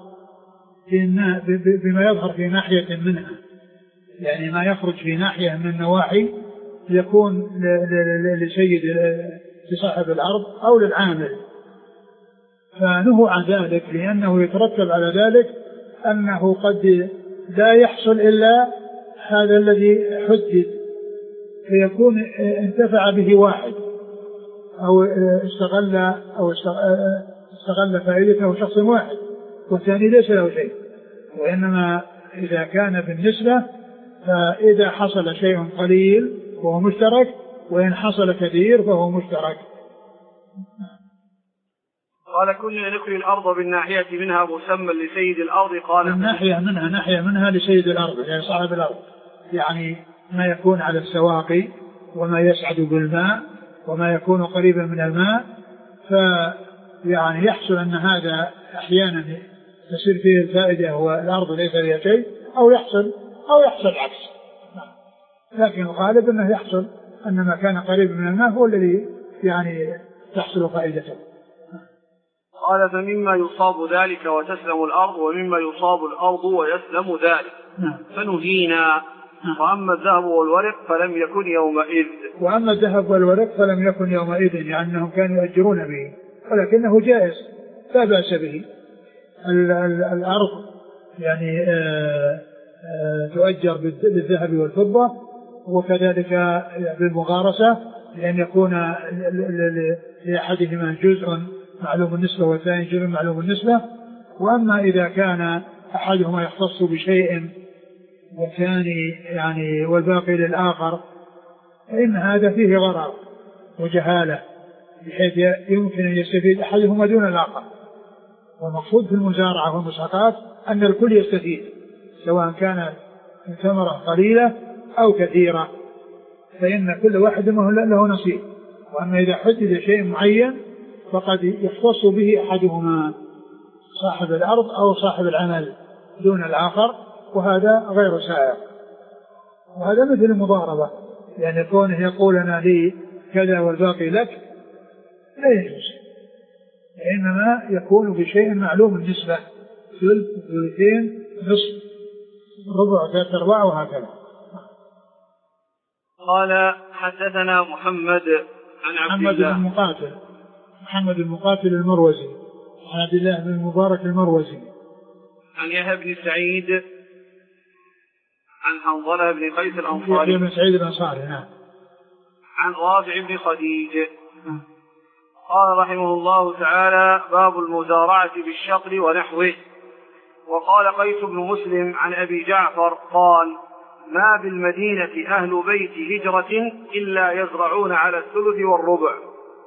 بما يظهر في ناحية منها، يعني ما يخرج في ناحية من النواحي يكون لسيد لصاحب الأرض أو للعامل. فنهوا عن ذلك لأنه يترتب على ذلك أنه قد لا يحصل إلا هذا الذي حدد، فيكون انتفع به واحد أو استغل أو استغل فائدته شخص واحد والثاني ليس له شيء. وإنما إذا كان بالنسبة فإذا حصل شيء قليل فهو مشترك، وإن حصل كثير فهو مشترك. قال كنا نكري الأرض بالناحية منها مسمى لسيد الأرض. قال الناحية منها ناحية منها لسيد الأرض يعني صاحب الأرض، يعني ما يكون على السواقي وما يسعد بالماء وما يكون قريبا من الماء، فيعني يحصل أن هذا أحيانا تصير فيه الفائدة والأرض ليس فيها شيء، أو يحصل أو يحصل عكس، لكن الغالب أنه يحصل أن ما كان قريب من الماء هو الذي يعني تحصل فائدته. قال فمما يصاب ذلك وتسلم الأرض ومما يصاب الأرض ويسلم ذلك فنهينا. وأما الذهب والورق فلم يكن يومئذ. وأما الذهب والورق فلم يكن يومئذ يعني أنهم كانوا يؤجرون به، ولكنه جائز لا بأس به. ال ال الأرض يعني آآ آآ تؤجر بالذهب والفضة، وكذلك بالمغارسة لأن يكون لأحدهما جزء معلوم النسبة والثاني جزء معلوم النسبة. وأما إذا كان أحدهما يختص بشيء والثاني يعني والباقي للآخر فإن هذا فيه غرر وجهالة بحيث يمكن أن يستفيد أحدهما دون الآخر. والمقصود في المزارعة والمساقات أن الكل يستفيد سواء كان الثمرة قليلة أو كثيرة، فإن كل واحد له نصيب. وأما إذا حدد شيء معين فقد يختص به أحدهما صاحب الأرض أو صاحب العمل دون الآخر، وهذا غير سائغ. وهذا مثل المضاربة، يعني كونه يقول أنا لي كذا والباقي لك لا يجوز، إنما يكون بشيء معلوم النسبة ثلث ثلثين نصف ربع ثلاثة أرباع وهكذا. قال حدثنا محمد عن عبد محمد الله بن مقاتل محمد بن مقاتل المروزي عن عبد الله بن المبارك المروزي عن يحيى بن سعيد عن حنظلة بن قيس الأنصاري يحيى بن سعيد الأنصاري نعم عن رافع بن خديج قال رحمه الله تعالى باب المزارعة بالشطر ونحوه. وقال قيس بن مسلم عن أبي جعفر قال ما بالمدينة أهل بيت هجرة إلا يزرعون على الثلث والربع.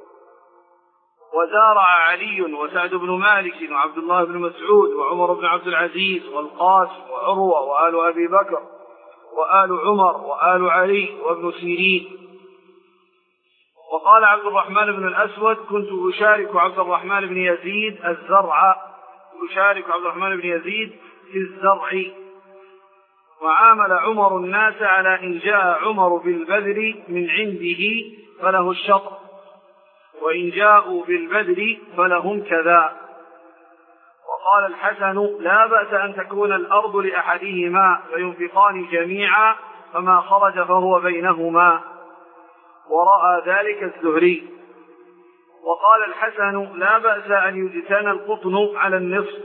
وزارع علي وسعد بن مالك وعبد الله بن مسعود وعمر بن عبد العزيز والقاسم وعروة وآل أبي بكر وآل عمر وآل علي وابن سيرين. وقال عبد الرحمن بن الأسود كنت أشارك عبد الرحمن بن يزيد الزرع أشارك عبد الرحمن بن يزيد في الزرع. وعامل عمر الناس على إن جاء عمر بالبذر من عنده فله الشطر، وإن جاءوا بالبذر فلهم كذا. وقال الحسن لا بأس أن تكون الأرض لأحدهما فينفقان جميعا فما خرج فهو بينهما، ورأى ذلك الزهري. وقال الحسن لا بأس أن يجتنى القطن على النصف.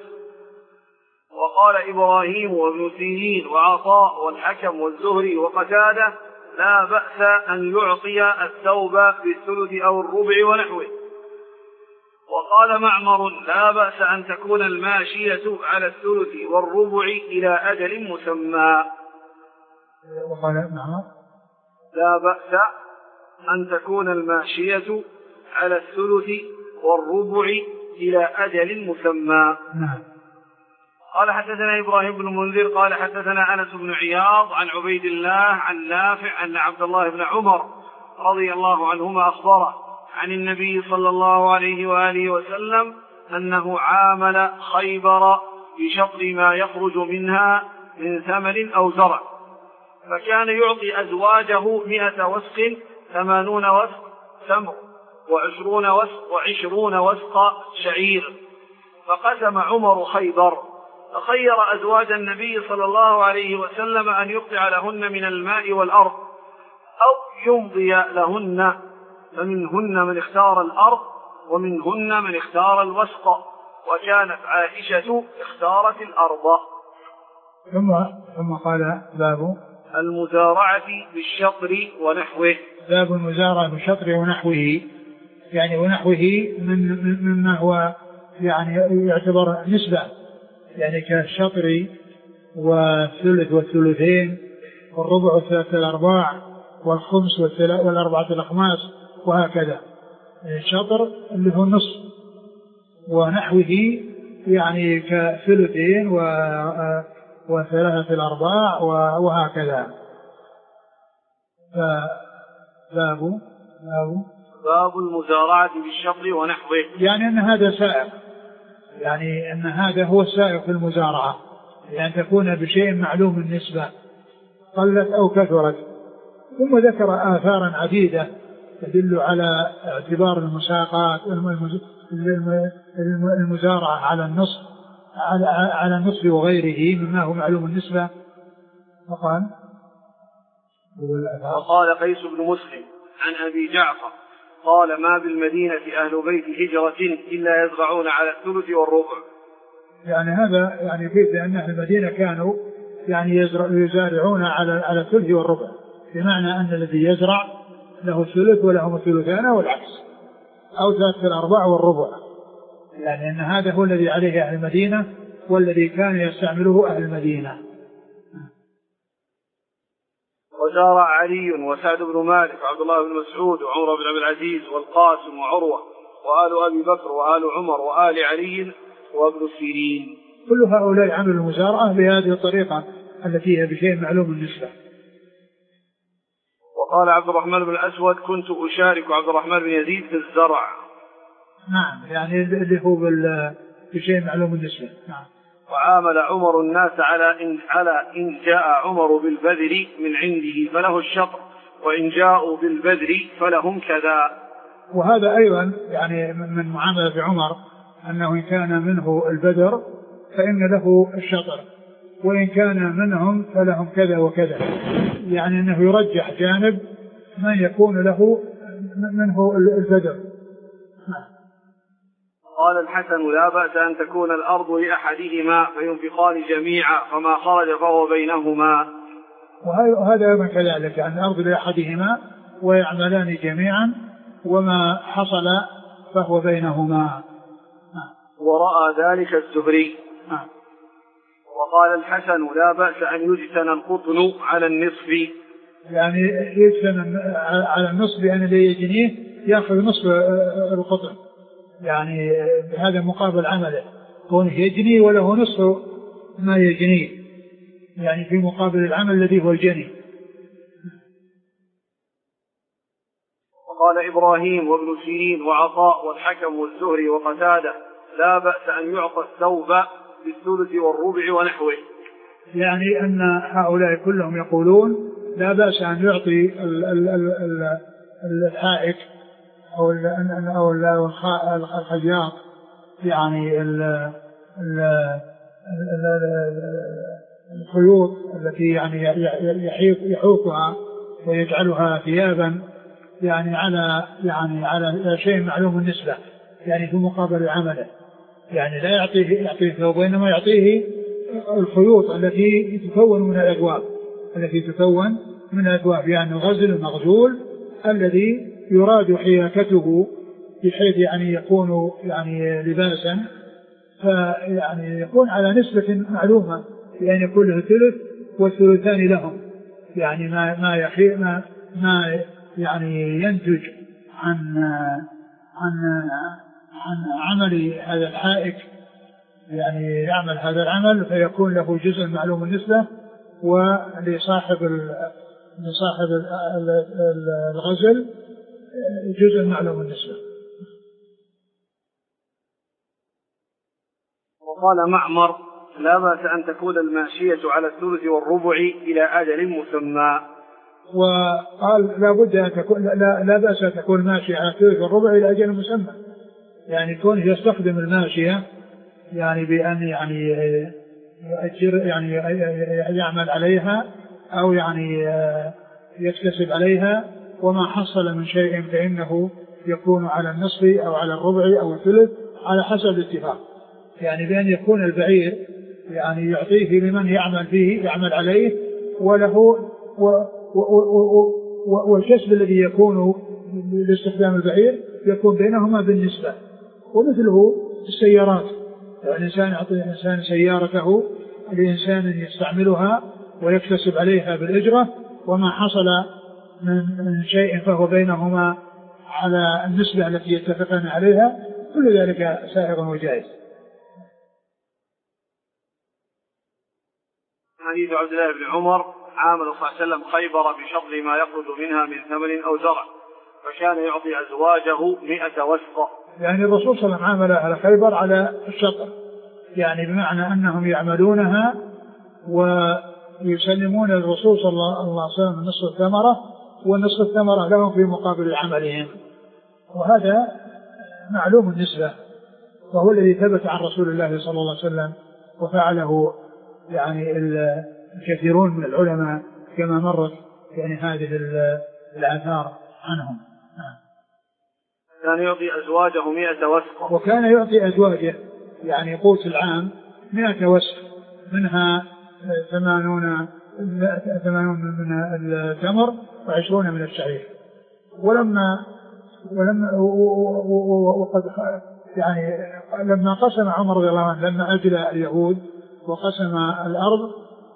وقال إبراهيم وابن سيرين وعطاء والحكم والزهري وقتادة لا بأس أن يعطي الثوب بالثلث أو الربع ونحوه. وقال معمر لا بأس أن تكون الماشية على الثلث والربع إلى أجل مسمى. وقال معمر لا بأس أن تكون الماشية على الثلث والربع إلى أجل مسمى. نعم. قال حدثنا إبراهيم بن منذر قال حدثنا أنس بن عياض عن عبيد الله عن نافع أن عبد الله بن عمر رضي الله عنهما أخبره عن النبي صلى الله عليه وآله وسلم أنه عامل خيبر بشطر ما يخرج منها من ثمن أو زرع، فكان يعطي أزواجه مئة وسق ثمانون وسق تمر وعشرون وسق وعشرون وسق شعير. فقسم عمر خيبر فخير أزواج النبي صلى الله عليه وسلم أن يقطع لهن من الماء والأرض أو يمضي لهن، فمنهن من اختار الأرض ومنهن من اختار الوسق، وكانت عائشة اختارت الأرض. ثم ثم قال باب المزارعة بالشطر ونحوه. باب المزارعة بالشطر ونحوه، يعني ونحوه من مما هو يعني يعتبر نسبة، يعني كالشطر والثلث والثلثين والربع والثلاثة الأرباع والخمس والأربعة الأخماس وهكذا. الشطر اللي هو النصف، ونحوه يعني كثلثين وثلاثة الأرباع وهكذا. فباب باب باب المزارعة بالشطر ونحوه، يعني أن هذا سائق، يعني أن هذا هو السائق في المزارعة، يعني تكون بشيء معلوم النسبة قلت أو كثرت. ثم ذكر آثارا عديدة تدل على اعتبار المساقات المزارعة على النصف على النصف وغيره مما هو معلوم النسبة. وقال وقال قيس بن مسلم عن أبي جعفر قال ما بالمدينة أهل بيت هجرة إلا يزرعون على الثلث والربع. يعني هذا يعني فيه بأن أهل المدينة كانوا يعني يزارعون على على الثلث والربع، بمعنى أن الذي يزرع له الثلث ولهم الثلثان والعكس، أو ثلاثة الأرباع والربع، يعني أن هذا هو الذي عليه أهل المدينة والذي كان يستعمله أهل المدينة. وزارع علي وسعد بن مالك وعبد الله بن مسعود وعمر بن عبد العزيز والقاسم وعروة وآل أبي بكر وآل عمر وآل علي وابن سيرين. كل هؤلاء عملوا المزارعة بهذه الطريقة التي هي بشيء معلوم النسبة. وقال عبد الرحمن بن الأسود كنت أشارك عبد الرحمن بن يزيد في الزرع. نعم، يعني اللي هو بشيء معلوم النسبة. نعم. وعامل عمر الناس على إن, على إن جاء عمر بالبذر من عنده فله الشطر، وإن جاءوا بالبذر فلهم كذا. وهذا أيضا يعني من معاملة عمر أنه إن كان منه البذر فإن له الشطر، وإن كان منهم فلهم كذا وكذا، يعني أنه يرجح جانب من يكون له منه البذر. قال الحسن لا بأس أن تكون الأرض لأحدهما فينفقان جميعا فما خرج فهو بينهما. وهذا أيضا كذلك، يعني الأرض لأحدهما ويعملان جميعا وما حصل فهو بينهما. ورأى ذلك الزهري. وقال الحسن لا بأس أن يجتنى القطن على النصف، يعني يجتنى على النصف بأن الذي يجنيه يأخذ نصف القطن، يعني هذا مقابل عمله، كونه يجني وله نصف ما يجنيه، يعني في مقابل العمل الذي هو الجني. وقال إبراهيم وابن سيرين وعطاء والحكم والزهري وقتادة لا بأس أن يعطى الثوب بالثلث والربع ونحوه، يعني أن هؤلاء كلهم يقولون لا بأس أن يعطي الحائك أو أو الخياط يعني الخيوط التي يعني يحوكها ويجعلها ثيابا يعني على يعني على شيء معلوم النسبة يعني في مقابل عمله، يعني لا يعطيه يعطيه ثوب وإنما يعطيه الخيوط التي تتكون من الأدواب التي تتكون من الأدواب يعني الغزل المغزول الذي يراد حياكته بحيث يعني يكون يعني لباسا فيعني يكون على نسبة معلومة لأن يكون له ثلث والثلثان لهم يعني ما ما يحي ما ما يعني ينتج عن عن عن عمل هذا الحائك يعني يعمل هذا العمل فيكون له جزء معلوم النسبة ولصاحب لصاحب الغزل جزء معلوم النسبة. وقال معمر لا بأس أن تكون الماشية على الثلث والربع إلى أجل مسمى. وقال لا بد أن تكون لا, لا بأس أن تكون ماشية على الثلث والربع إلى أجل مسمى يعني كونه يستخدم الماشية يعني بأن يعني يؤجر يعني يعمل عليها أو يعني يكتسب عليها وما حصل من شيء فإنه يكون على النصف أو على الربع أو الثلث على حسب الاتفاق يعني بأن يكون البعير يعني يعطيه لمن يعمل فيه يعمل عليه وله و و و والكسب الذي يكون لاستخدام البعير يكون بينهما بالنسبة. ومثله السيارات يعني الإنسان يعطي الإنسان سيارته لإنسان يستعملها ويكتسب عليها بالإجرة وما حصل من شيء فهو بينهما على النسبة التي يتفقان عليها كل ذلك سائغ وجائز. حديث عبد الله بن عمر عامل صلى الله عليه وسلم خيبر بشطر ما يخرج منها من ثمن أو زرع فكان يعطي أزواجه مئة وسق يعني الرسول صلى الله عليه وسلم عامل أهل خيبر على الشطر يعني بمعنى أنهم يعملونها ويسلمون للرسول صلى الله عليه وسلم نصف الثمرة ونصف الثمرة لهم في مقابل عملهم وهذا معلوم النسبة وهو الذي ثبت عن رسول الله صلى الله عليه وسلم وفعله يعني الكثيرون من العلماء كما مرت يعني هذه الآثار عنهم. كان يعطي أزواجه مئة وسق وكان يعطي أزواجه يعني قوت العام مئة وسق منها ثمانون ثمانون من التمر وعشرون من الشعير. ولما ولما وقد يعني لما قسم عمر رضي الله عنه لما أجلى اليهود وقسم الأرض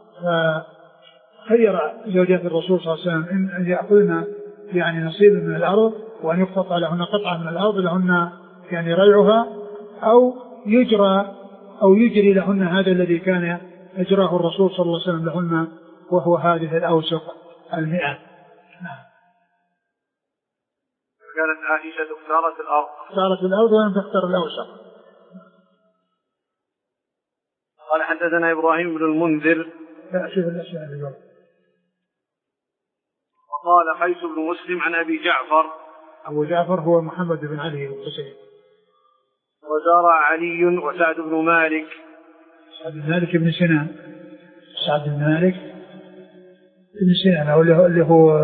فخير زوجات الرسول صلى الله عليه وسلم أن يأخذن يعني نصيب من الأرض وأن يقتطع لهن قطعة من الأرض لهن يعني ريعها أو يجرى أو يجري لهن هذا الذي كان أجراه الرسول صلى الله عليه وسلم لهن وهو هذه الأوسق المئة. كانت عائشة اختارت الأرض اختارت الأرض ولم تختار الأوسق. قال حدثنا إبراهيم بن المنذر لا شوف الأشياء اللي وقال قيس بن مسلم عن أبي جعفر أبو جعفر هو محمد بن علي الحسين وزارع علي وسعد بن مالك سعد بن مالك بن سنان سعد بن مالك بن سنان اللي هو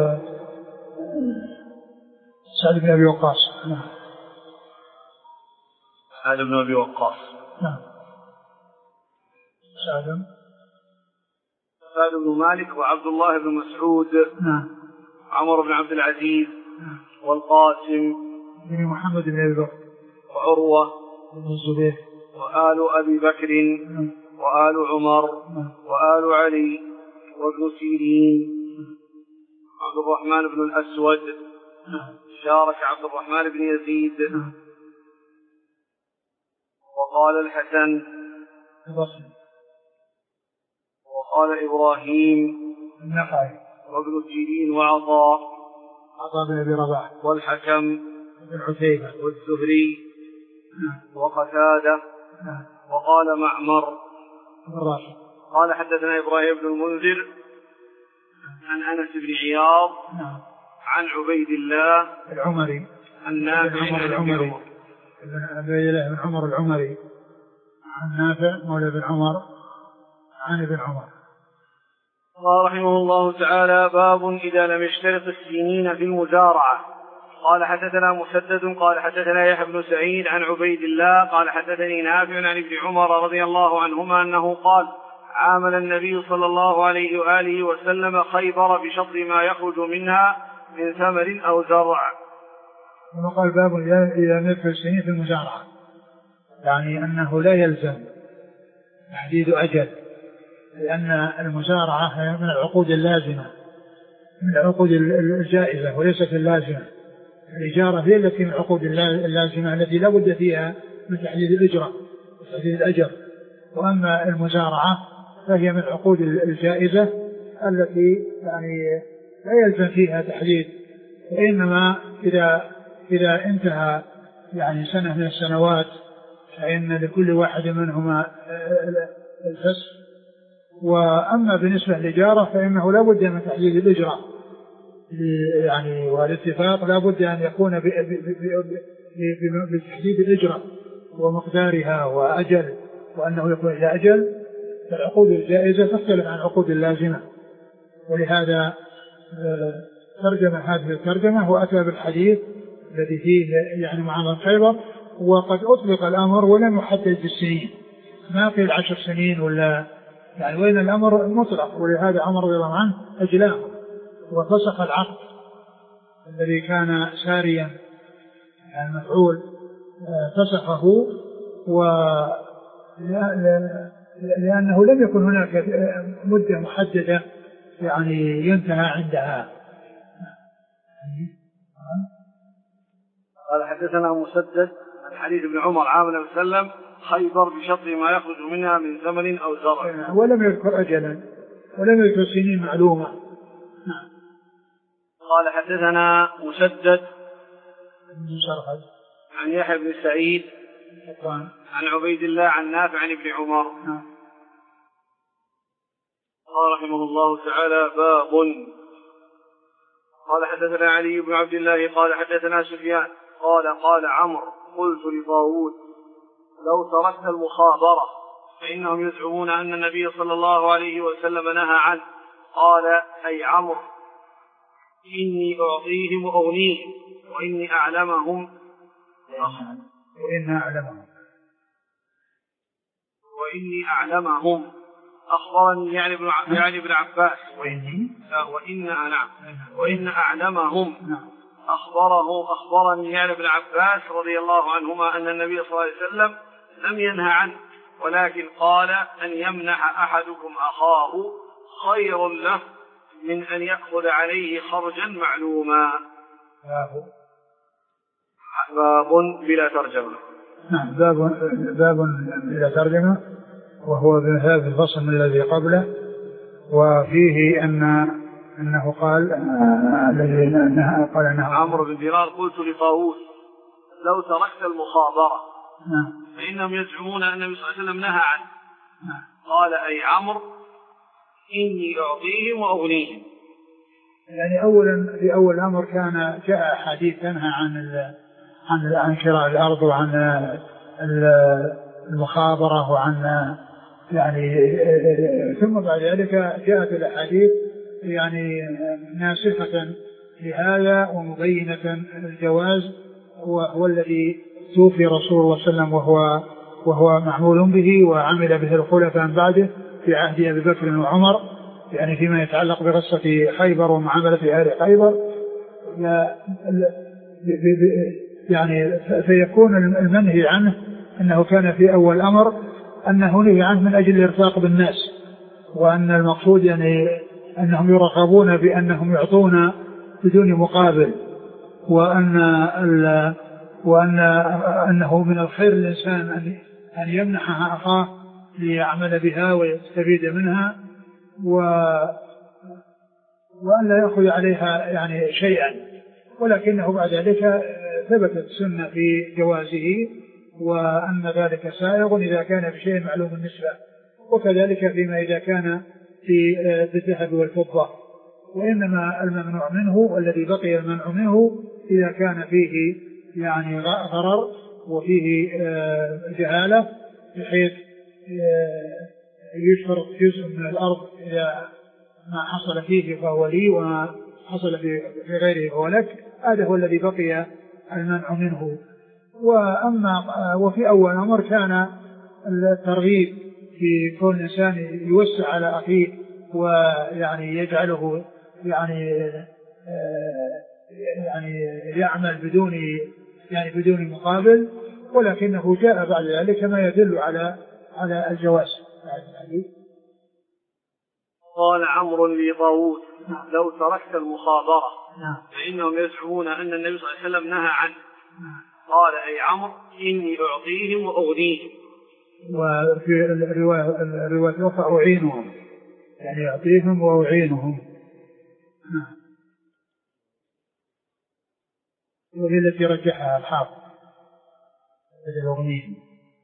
سعد بن أبي وقاص. نعم سعد بن أبي وقاص. نعم سعد سعد بن مالك وعبد الله بن مسعود. نعم عمر بن عبد العزيز. نعم والقاسم بن محمد بن أبي بكر وعروة بن الزبير وآل أبي بكر. نعم وآل عمر. نعم وآل علي وابن سيرين. عبد الرحمن بن الأسود. نعم شارك عبد الرحمن بن يزيد. نعم وقال الحسن البصري وقال إبراهيم النخعي وابن سيرين وعطاء عطاء بن أبي رباح والحكم بن عتيبة والزهري. نعم وقتادة. نعم وقال معمر الراشد. قال حدثنا إبراهيم بن المنذر عن أنس بن عياض. نعم عن عبيد الله العمري النافع عمر العمري بن عمر العمري عن نافع مولى بن عمر عن ابن عمر. قال رحمه الله تعالى: باب إذا لم يشترط السنين في المزارعة. قال حدثنا مسدد قال حدثنا يحيى بن سعيد عن عبيد الله قال حدثني نافع عن ابن عمر رضي الله عنهما أنه قال: عامل النبي صلى الله عليه وآله وسلم خيبر بشطر ما يخرج منها من ثمر أو زرع. وقال باب إذا لم يشترط السنين في المزارعة، يعني أنه لا يلزم تحديد أجل، لأن المزارعة من العقود اللازمة من العقود الجائزة وليست اللازمة. الإجارة هي التي من العقود اللازمة التي لا بد فيها من تحديد الأجرة وتحديد الأجر، وأما المزارعة فهي من العقود الجائزة التي يعني لا يلزم فيها تحديد، وإنما إذا إذا انتهى يعني سنة من السنوات فإن لكل واحد منهما الفسخ. وأما بالنسبة للإجارة فإنه لا بد من تحديد الإجرة، يعني والاتفاق لا بد أن يكون بتحديد الإجرة ومقدارها وأجل، وأنه يكون إلى أجل. فالعقود الجائزة تختلف عن العقود اللازمة، ولهذا ترجم هذه الترجمة وأتى بالحديث الذي فيه يعني معاملة خيبر، وقد أطلق الأمر ولم يحدد بالسنين، ما في العشر سنين ولا يعني، وين الأمر مطلق. ولهذا عمر رضي الله عنه أجلاه وفسخ العقد الذي كان ساريا يعني مفعول، فسخه، و لأنه لم يكن هناك مدة محددة يعني ينتهى عندها. قال حدثنا مسدد عن حديث ابن عمر عامل وسلم خيبر بشطر ما يخرج منها من ثمر أو زرع، ولم يذكر أجلا ولم يذكر سنين معلومة. قال حدثنا مسدد عن يحيى بن سعيد عن عبيد الله عن نافع عن ابن عمر. قال رحمه الله تعالى: باب. قال حدثنا علي بن عبد الله قال حدثنا سفيان قال قال عمرو: قلت لطاووس: لو تركت المخابرة فإنهم يزعمون أن النبي صلى الله عليه وسلم نهى عنه. قال: أي عمرو، إني أعطيهم وأغنيهم وإني أعلمهم وإني أعلمهم وإني أعلمهم أخبرني يعني ابن يعني ابن عباس وإني وإن نعم وإن أعلمهم أخبره أخبرني يعني ابن عباس رضي الله عنهما أن النبي صلى الله عليه وسلم لم ينهى عنه، ولكن قال: أن يمنح أحدكم أخاه خير له من أن يأخذ عليه خرجا معلوما. باب بلا ترجمة. نعم، باب باب بلا ترجمة، وهو بهذا الفصل من الذي قبله، وفيه أن أنه قال الذي نهى قال أنه عمرو بن دينار: قلت لطاووس: لو تركت المخابرة فإنهم يزعمون أن النبي صلى الله عليه وسلم نهى عنه. قال: أي عمرو، إني أعطيهم وأغنيهم. يعني أولا في أول الأمر كان جاء حديث تنهى عن عن عن شراء الأرض وعن المخابرة وعن يعني، ثم بعد ذلك جاءت الأحاديث يعني ناسخة لهذا ومبينة الجواز، وهو الذي توفي رسول الله صلى الله عليه وسلم وهو وهو معمول به وعمل به الخلفاء من بعده في عهد أبي بكر وعمر، يعني فيما يتعلق بقصة خيبر ومعاملة أهل خيبر، يعني فيكون المنهي عنه أنه كان في أول الأمر أنه نهي عنه من أجل الإرفاق بالناس، وأن المقصود يعني أنهم يرغبون بأنهم يعطون بدون مقابل، وأن وأن أنه من الخير الإنسان أن أن يمنحها أخاه ليعمل بها ويستفيد منها، و وأن لا يأخذ عليها يعني شيئا، ولكنه بعد ذلك ثبتت السنة في جوازه، وأن ذلك سائغ إذا كان بشيء معلوم النسبة، وكذلك فيما إذا كان في الذهب والفضة. وإنما الممنوع منه والذي بقي المنع منه إذا كان فيه يعني غرر وفيه جهالة بحيث يشترط جزء من الأرض إذا ما حصل فيه فهو لي وما حصل في غيره فهو لك. هذا هو الذي بقي المنع منه. وأما وفي أول أمر كان الترغيب في كون الإنسان يوسع على أخيه ويعني يجعله يعني يعني يعمل بدون يعني بدون مقابل، ولكنه جاء بعد ذلك ما يدل على على الجواز. قال عمرو لطاووس: لو تركت المخابرة فإنهم يزعمون أن النبي صلى الله عليه وسلم نهى عنه. قال: أي عمرو إني أعطيهم وأغنيهم. وفي الرواية الرواية الأخرى أعينهم، يعني أعطيهم وأعينهم. وهي التي رجحها الحافظ أغنيهم.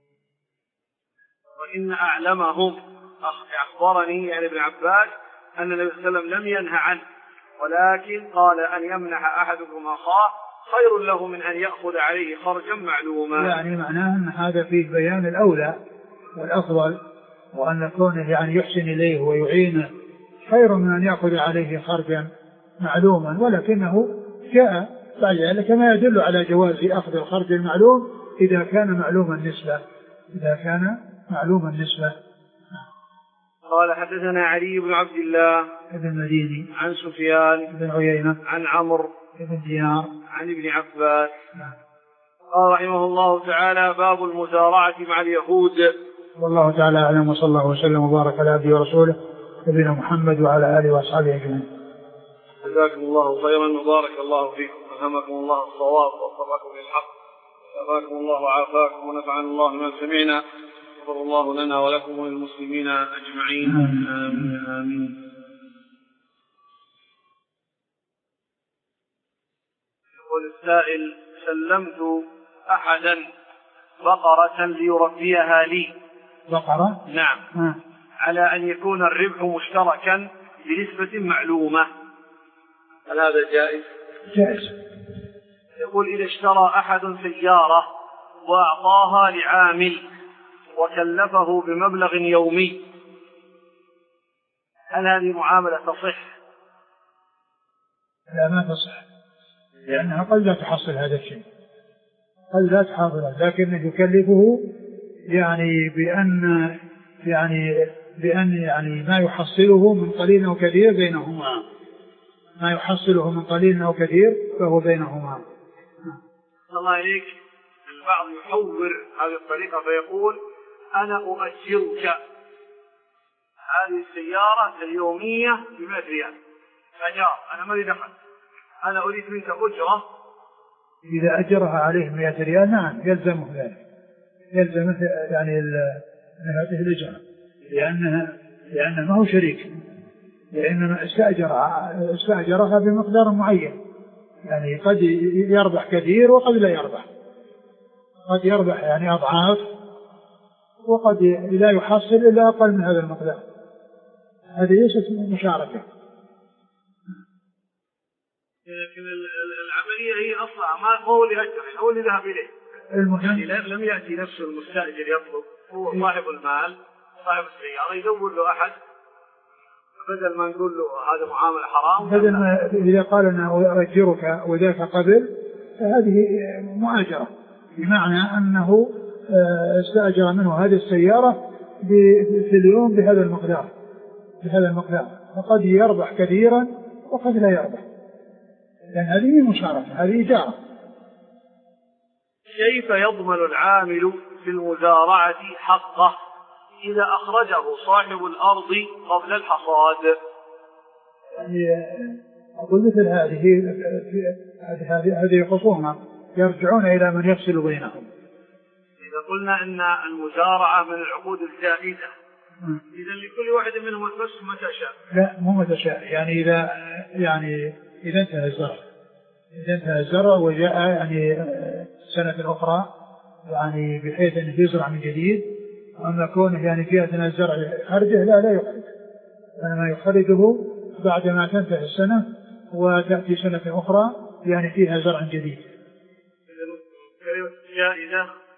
وإن أعلمهم أخبرني يعني ابن عباس أن النبي صلى الله عليه وسلم لم ينهى عنه، ولكن قال أن يمنح أحدكم أخاه خير له من أن يأخذ عليه خرجا معلوما. يعني معناه أن هذا فيه بيان الأولى والأفضل، وأن كونه يعني يحسن إليه ويعينه خير من أن يأخذ عليه خرجا معلوما، ولكنه جاء بعد ذلك ما يدل على جواز أخذ الخرج المعلوم إذا كان معلوم النسبة إذا كان معلوم النسبة. قال: حدثنا علي بن عبد الله ابن المديني عن سفيان بن عيينة عن عمرو بن دينار عن ابن عباس. قال رحمه الله تعالى: باب المزارعة مع اليهود. والله تعالى أعلم، وصلى الله وسلم وبارك على عبده ورسوله نبينا محمد وعلى آله وأصحابه أجمعين. جزاكم الله خيرا وبارك الله فيكم، ألهمكم الله الصواب ووفقكم للحق، شفاكم الله وعافاكم ونفعنا الله ما سمعنا، غفر الله لنا ولكم وللمسلمين أجمعين. آمين آمين. يقول السائل: سلمت أحدا بقرة ليربيها لي. بقرة؟ نعم. آه. على أن يكون الربح مشتركا بنسبة معلومة، هل هذا جائز؟ جائز. يقول: إذا اشترى أحد سيارة وأعطاها لعامل وكلفه بمبلغ يومي، هل هذه معاملة تصح؟ لا، ما تصح، لأنها قد لا تحصل هذا الشيء، قد لا تحصل، لكنه يكلفه يعني بأن يعني بأن يعني ما يحصله من قليل أو كثير بينهما، ما يحصله من قليل أو كثير فهو بينهما. الله إليك، البعض يحور هذه الطريقة فيقول: أنا أؤجرك هذه السيارة اليومية بمئة ريال أجار، أنا ما لي دخل، أنا أريد منك أجرة. إذا أجرها عليه مئة ريال نعم يلزمه ذلك، يلزمه يعني هذه الأجرة، لأنها لأنه ما هو شريك، لأنما استأجرها استأجرها بمقدار معين، يعني قد يربح كثير وقد لا يربح، قد يربح يعني أضعاف وقد لا يحصل إلا أقل من هذا المقدار. هذه ليست مشاركة. لكن العملية هي أصلا ما هو اللي أجر، هو اللي ذهب إليه. المهم يعني لم يأتي نفسه المستأجر يطلب، هو صاحب المال صاحب السيارة يدور له أحد، بدل ما نقول له هذا معاملة حرام، بدل ما إذا قال أنا أجرك وذاك قبل، فهذه مؤاجرة، بمعنى أنه استأجر منه هذه السيارة في اليوم بهذا المقدار بهذا المقدار فقد يربح كثيرا وقد لا يربح، لأن هذه مشاركة، هذه إجارة. كيف يضمن العامل في المزارعة حقه إذا أخرجه صاحب الأرض قبل الحصاد؟ يعني أقول مثل هذه هذه هذه خصومة يرجعون إلى من يفصل بينهم. إذا قلنا أن المزارعة من العقود الجائزة، إذا لكل واحد منهم الفسخ متى شاء؟ لا، مو متى شاء، يعني إذا يعني إذا انتهى الزرع إذا انتهى الزرع وجاء يعني سنة أخرى يعني بحيث أنه يزرع من جديد، وأما كونه يعني في أثناء الزرع يخرجه لا لا يخرج، إنما يخرجه بعد ما تنتهي السنة وتأتي سنة أخرى يعني فيها زرع جديد. كلمة جائزة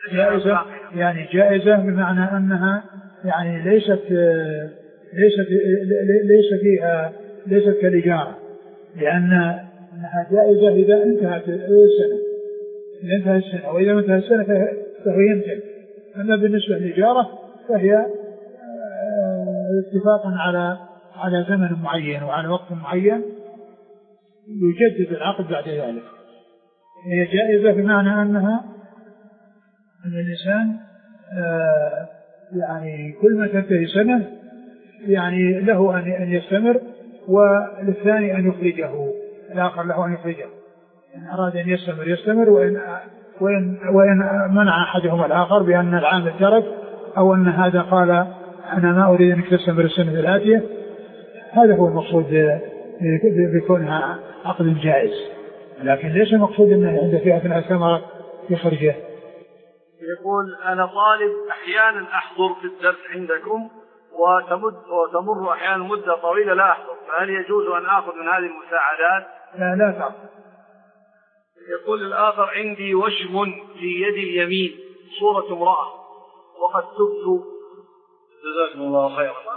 جائزة يعني جائزة بمعنى أنها يعني ليست ليست ليس فيها ليست كالإجارة، لأنها جائزة إذا انتهت السنة إذا انتهت السنة وإذا انتهت السنة فهو يمتلك. أما بالنسبة للإجارة فهي اتفاقا على على زمن معين وعلى وقت معين يجدد العقد بعد ذلك. هي جائزة بمعنى أنها أن الإنسان آه يعني كل ما تنتهي سنة يعني له أن يستمر، وللثاني أن يخرجه، الآخر له أن يخرجه، إن أراد أن يستمر يستمر، وإن, وإن, وإن منع أحدهما الآخر بأن العامل ترك أو أن هذا قال أنا ما أريد أن تستمر السنة الآتية، هذا هو المقصود بكونها عقد جائز، لكن ليس المقصود أنه عند في أثناء الثمرة يخرجه. يقول أنا طالب أحيانا أحضر في الدرس عندكم وتمد وتمر أحيانا مدة طويلة لا أحضر، فهل يجوز أن آخذ من هذه المساعدات؟ لا لا تعرف. يقول الآخر عندي وشم في يدي اليمين صورة امرأة وقد تبت، جزاكم الله خيرا،